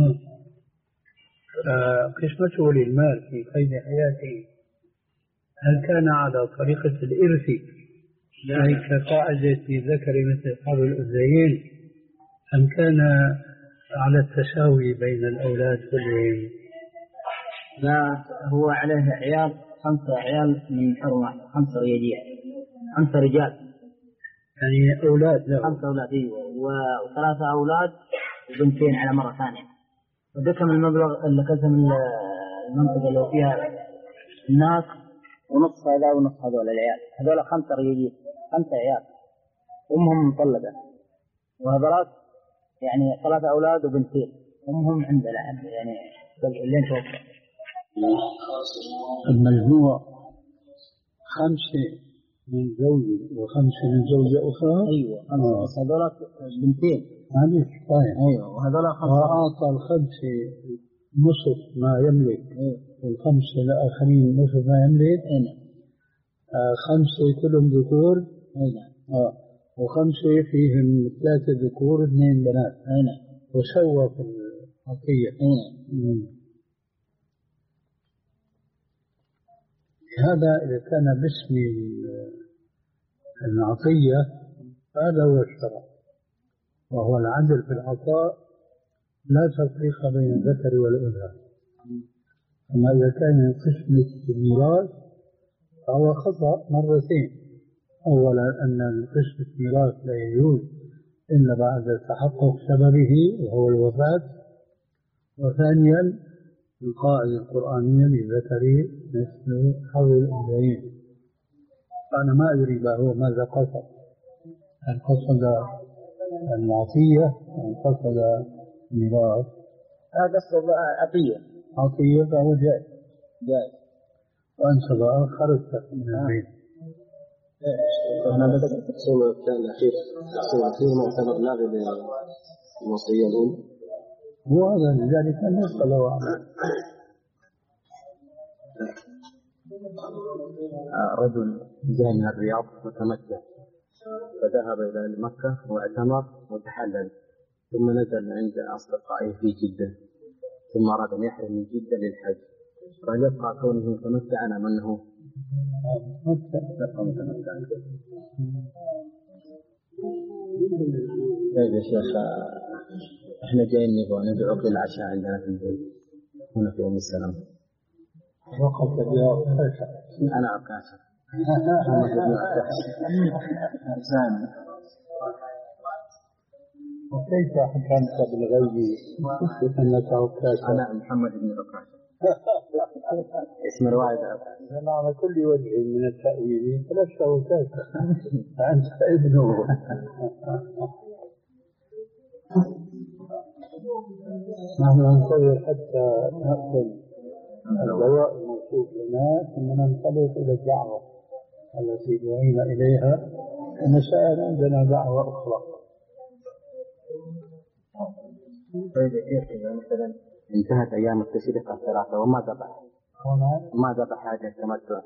قسمته للمال في قيد حياته هل كان على طريقة الإرث يعني كقاعدة ذكر مثل حظ الأنثيين أم كان على التساوي بين الأولاد كلهم؟ لا هو عليه عيال خمسة عيال من حرمة، خمسة رجال خمسة رجال يعني أولاد له. خمسة أولاد أيوة، وثلاثة أولاد وبنتين على مرة ثانية، وقسم المبلغ اللي قسم المنطقة اللي فيها الناس ونص هذا ونص هذول العيال، هذول خمسة رجال خمسة عيال أمهم مطلقة، وهذولات يعني ثلاثة أولاد وبنتين أمهم عندنا يعني اللي توفى. المجموع خمسة من زوجي وخمسة من زوجة أخرى. أيوة خمسة هذولات بنتين. معلش طيب. أيوة وهذولا خمسة. وأعطى الخمسة نصف ما يملك. أيوة. والخمسة الآخرين نصف ما يملك. أيوة. آه خمسة كلهم ذكور. أيوة. آه وخمسة فيهم ثلاثة ذكور اثنين بنات. أيوة. وسوى في العطية. أيوة. هذا إذا كان باسم العطية هذا هو الشرع، وهو العدل في العطاء، لا تفريق بين الذكر والأنثى. أما إذا كان قسمة الميراث فهو خطأ مرتين. أولا أن قسمة الميراث لا يجوز إلا بعد تحقق سببه وهو الوفاة، وثانيا القاعدة القرآنية للذكر مثل حظ الأنثيين. أنا ما أدري هو ماذا قصد، هل قصد العطية أم قصد الميراث؟ هذا قصد عطية. عطية فهو جائز جائز. وأنت بقى خرجت من البيت. أنا بدأت التقسيم الأخير التقسيم الأخير معتبر لاغي للوصية الأم. هو هذا لذلك النصف له عمل. رجل جاء من الرياض متمتع فذهب إلى مكة واعتمر وتحلل، ثم نزل عند أصدقائه في جدة، ثم أراد أن يحرم من جدة للحج، فهل يبقى كونه متمتعا أم أنه يبقى متمتعا؟ طيب يا شيخ، احنا جايين نبغى ندعو بالعشاء عندنا في البيت هنا في أم السلام. وقت الرياض أنا عكاشة. محمد بن عكاشة. وكيف حكمت بالغيب أنك عكاشة؟ أنا محمد بن عكاشة. اسم الواحد عكاشة. أنا على كل وجه من التأويل فلست عكاشة، فأنت ابنه. نحن ننتظر حتى نأخذ الدواء الموصوف لنا ثم ننطلق إلى الدعوة التي دعينا إليها، ومساء عندنا دعوة أخرى. طيب يا شيخ، إذا مثلا انتهت أيام التشريق الثلاثة وما ذبح ما ذبح حاجة التمتع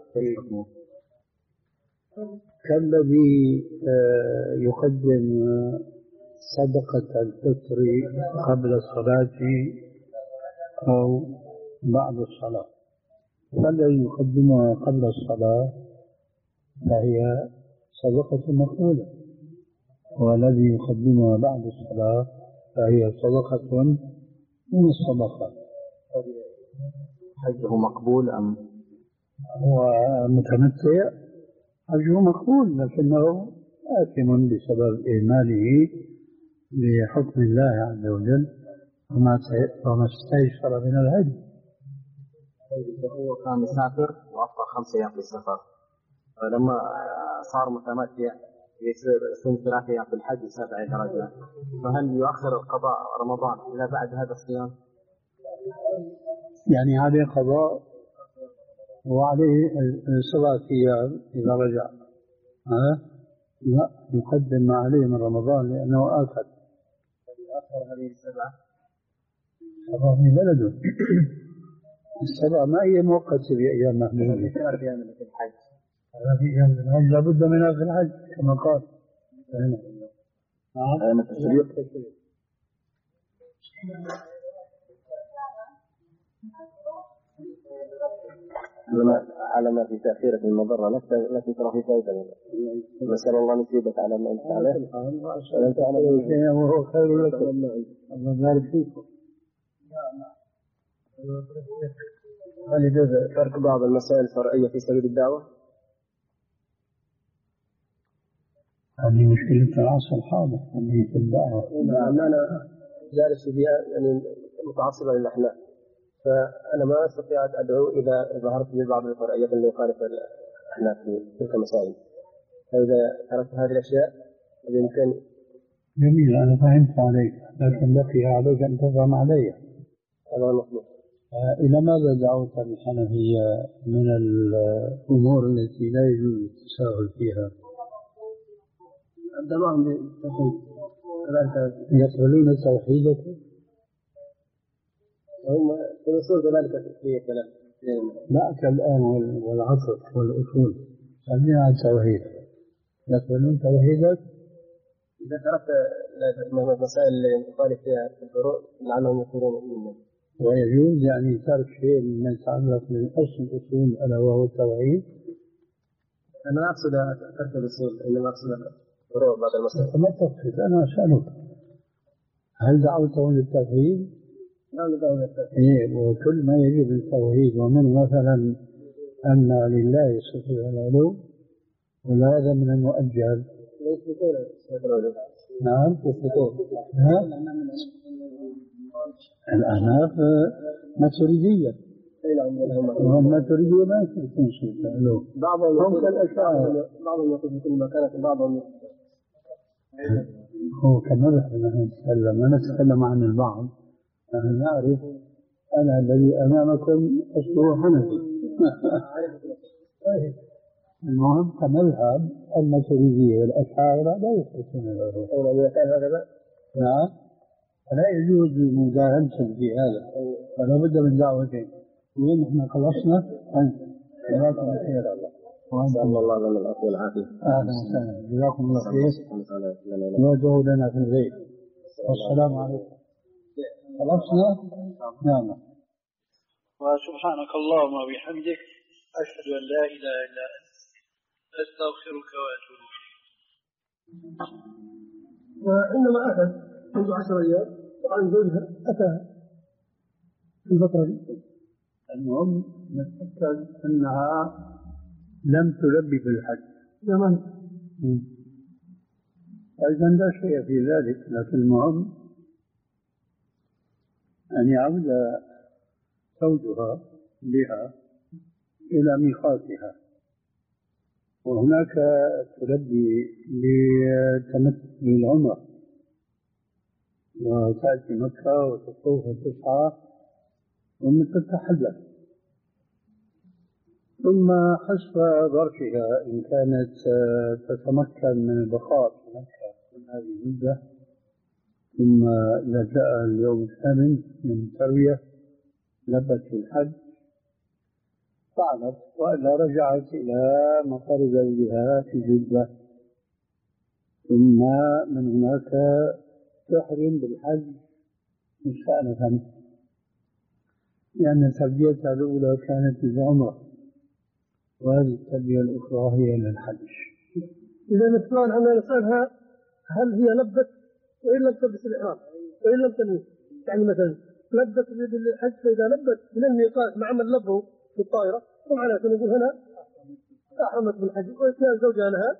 كالذي يقدم صدقة الفطر قبل الصلاة أو بعد الصلاة، فالذي يقدمها قبل الصلاة فهي صدقة مقبولة، والذي يقدمها بعد الصلاة فهي صدقة من الصدقات. حجه مقبول أم هو متمتع؟ حجه مقبول، لكنه آثم بسبب إهماله لحكم الله عز وجل وما استيسر من الهدي. هو كان مسافر وأفطر خمس أيام في السفر، فلما صار متمتع يصوم ثلاث أيام في الحج سبع درجات، فهل يؤخر القضاء رمضان إلى بعد هذا الصيام؟ يعني عليه قضاء وعليه سبعة أيام إذا رجع. ها؟ لا، يقدم ما عليه من رمضان لأنه آكل. يؤخر هذه السبعة سبعة في بلده. السبعة ما هي مؤقتة بأيام محمودة. ثلاث أيام في الحج. ثلاث أيام في الحج لابد منها في الحج كما قال. أيام التشريق. على ما في تأخيرة المضرة التي ترى في فائدة. نسأل الله نصيبك على ما أنت عليه وأنت على شيء وهو خير لكم. الله يبارك فيكم. هل يجوز ترك بعض المسائل الفرعية في سبيل الدعوة؟ هذه مشكلة العصر الحاضر، هذه في الدعوة. أنا جالس فيها يعني متعصبة للأحناف، فأنا ما أستطيع أن أدعو إذا ظهرت لي بعض الفرعيات اللي يخالف الأحناف في تلك المسائل. فإذا تركت هذه الأشياء يمكن. جميل، أنا فهمت عليك، لكن بقي عليك أن تفهم علي. هذا المطلوب. إلى ماذا دعوت الحنفية من الأمور التي لا يجوز التساهل فيها؟ الدوام بالتوحيد. يقبلون توحيدك؟ هم في الأصول كذلك في الكلام. لا كالآن والعصر والأصول، خلينا على التوحيد. يقبلون توحيدك؟ إذا تركت مسائل اللي يخالف فيها الفروع لعلهم يكونون مؤمنين. ويجوز يعني ترك شيء مما يتعلق بالأصل الأصول ألا وهو التوحيد؟ أنا أقصد ترك الأصول، إنما أقصد فروع بعض المسائل. ما تقصد، أنا أسألك هل دعوتهم للتوحيد؟ نعم دعوة للتوحيد. إيه، وكل ما يجب التوحيد، ومن مثلا أن لله صفة العلو، وهذا من المؤجل. يثبتون صفة العلو. نعم يثبتون. الأحناف ماتريدية، والماتريدية ما يثبتون صفة العلو. بعضهم يقول الأشاعرة، بعضهم يقول كل ما كانت، بعضهم هو كمذهب نحن نتكلم، لا نتكلم عن البعض. نحن نعرف أنا الذي أمامكم أصله حنفي. المهم كمذهب الماتريدية والأشاعرة لا يثبتون العلو. إذا كان هذا نعم، فلا يجوز مداهنة في هذا، فلا بد من دعوتين. وين احنا خلصنا؟ جزاكم الله خير. الله صلى الله عليه العفو والعافية. أهلا وسهلا، جزاكم الله خير. وادعوا لنا في الغيب. والسلام عليكم. خلصنا؟ نعم. وسبحانك اللهم وبحمدك أشهد أن لا إله إلا أنت أستغفرك وأتوب إليك. وإنما أتت منذ عشر أيام وعن زوجها أتى في الفترة دي. المهم نتأكد أنها لم تلبي بالحج زمان. أيضا لا شيء في ذلك، لكن المهم أن يعود زوجها بها إلى ميقاتها، وهناك تلبي بتمتع بالعمرة وتأتي مكة وتطوف وتسعى ثم تتحلل، ثم حسب ظرفها إن كانت تتمكن من البقاء في مكة من هذه المدة، ثم إذا جاء اليوم الثامن من التروية لبت في الحج فعلت، وإلا رجعت إلى مقر زوجها في جدة، ثم من هناك تحرم بالحج مستأنفا، لأن تربيتها الأولى كانت للعمرة وهذه التربية الأخرى هي للحج. إذا السؤال أنا نسألها هل هي لبت وإن لم تلبس الإحرام وإن لم تنوي، يعني مثلا لبت بالحج، فإذا لبت من الميقات مع من لبه في الطائرة فمعناته نقول هنا أحرمت بالحج، وإثناء زوجها لها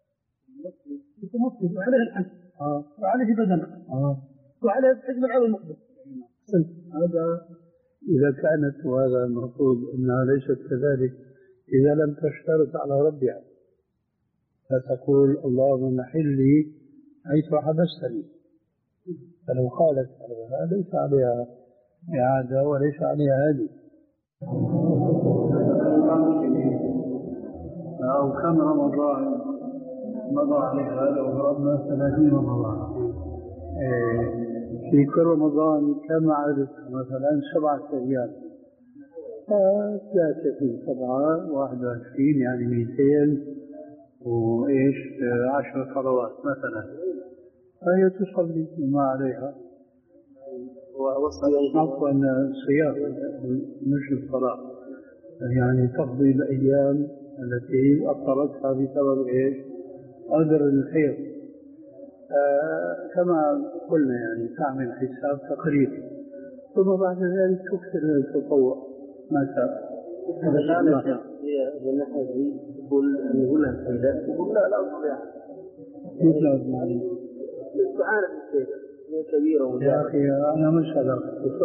مسلم وعليه الحج آه. وعليه بدن آه. وعليه الحج من العام المقبل. هذا إذا كانت، وهذا المفروض أنها ليست كذلك، إذا لم تشترط على ربها فتقول اللهم محلي حيث حبستني، فلو قالت هذا ليس عليها إعادة وليس عليها هذه. أو كم رمضان مضى عليها لو فرضنا ثلاثين رمضان، في كل رمضان كم عدد مثلا سبعة أيام، ثلاثة في سبعة واحد وعشرين يعني مئتين وإيش عشر صلوات مثلا، فهي تصلي ما عليها. عفوا الصيام مش الصلاة، يعني تقضي الأيام التي أبطلتها بسبب إيش؟ قدر الحيض. آه كما قلنا يعني تعمل حساب تقريبا، ثم بعد ذلك تكثر التطوع ما شاء. هي بالنسبة لي تقول أن يقول لها السيدات تقول لا لا أصلي كيف لا أصلي؟ استعانة بالسيدة كبيرة. يا أخي أنا مسألة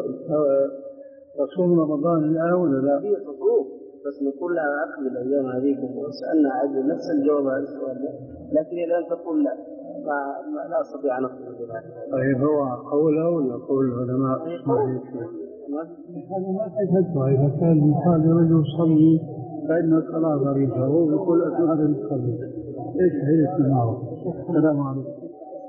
تصوم رمضان الآن ولا لا؟ هي تصوم بس نقول لها أخذ الأيام هذيك وسألنا عدل نفس الجواب هذا السؤال ده، لكن إذا أنت تقول لا لا أستطيع أن أخذ بذلك. طيب هو قوله ولا قول العلماء؟ هذا ما تجدها. إذا كان يقال رجل صلي فإن الصلاة ضريبة، هو يقول أنه هذا يصلي، إيش هي السماوة؟ السلام عليكم.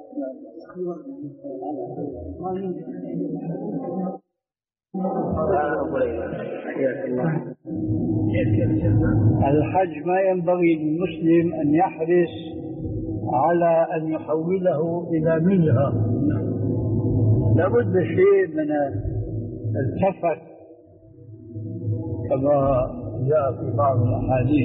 الحج ما ينبغي للمسلم أن يحرص على أن يحوله إلى ملهى، لابد شيء من السفر كما جاء في بعض الأحاديث.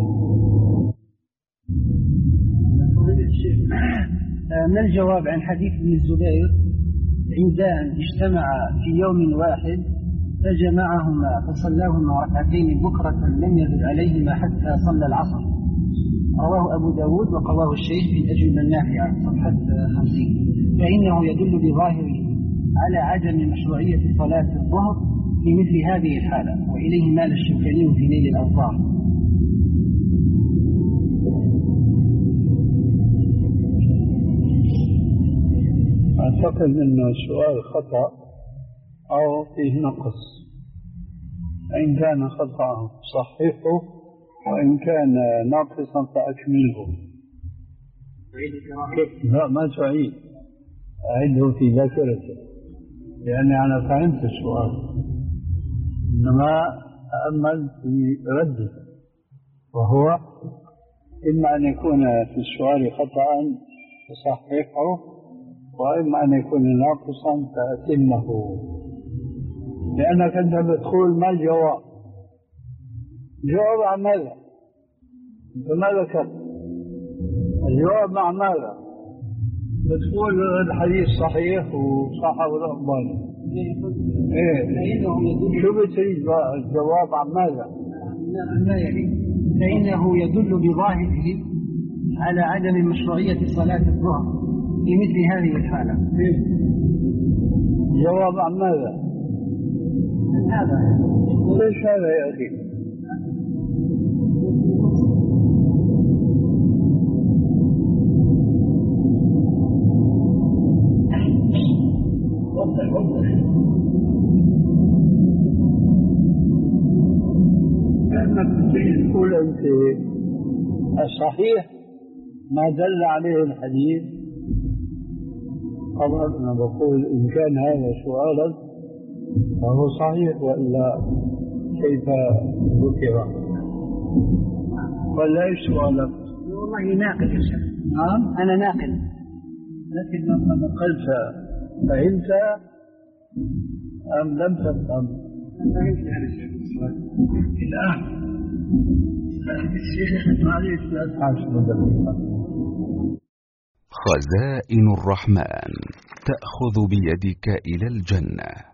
ما الجواب عن حديث ابن الزبير عند أن اجتمع في يوم واحد فجمعهما فصلاهما ركعتين بكرة لم يزد عليهما حتى صلى العصر؟ رواه أبو داود وقواه الشيخ في الأجوبة النافعة صفحة خمسين. فإنه يدل بظاهره على عدم مشروعية صلاة الظهر في مثل هذه الحالة، وإليه مال الشوكاني في نيل الأوطار. أعتقد أنه السؤال خطأ أو فيه نقص، إن كان خطأ صححه وإن كان ناقصا فأكمله. لا ما تعيد، أعده في ذاكرته لأني أنا فهمت السؤال، إنما أأمل في رده، وهو إما أن يكون في السؤال خطأ فصححه، وإما أن يكون ناقصا فأتمه، لأنك أنت بتقول ما الجواب؟ الجواب عن ماذا؟ أنت ما ذكرت الجواب مع ماذا؟ بتقول الحديث صحيح وصححه الألباني. إيه شو بتريد بقى الجواب عن ماذا؟ ما يلي فإنه يدل بظاهره على عدم مشروعية صلاة الظهر في مثل هذه الحالة. جواب عن ماذا؟ هذا ليش هذا يا أخي؟ وضح وضح لأنك تقول أنت الصحيح ما دل عليه الحديث. طبعا أنا بقول إن كان هذا سؤالا فهو صحيح، وإلا كيف ذكر؟ ولا إيش سؤالك؟ والله ناقل يا شيخ. نعم أنا ناقل، لكن لما نقلت فهمت أم لم تفهم؟ فهمت هذا الشيء الآن الشيخ معليش لا تحاش مدرسة. خزائن الرحمن تأخذ بيدك إلى الجنة.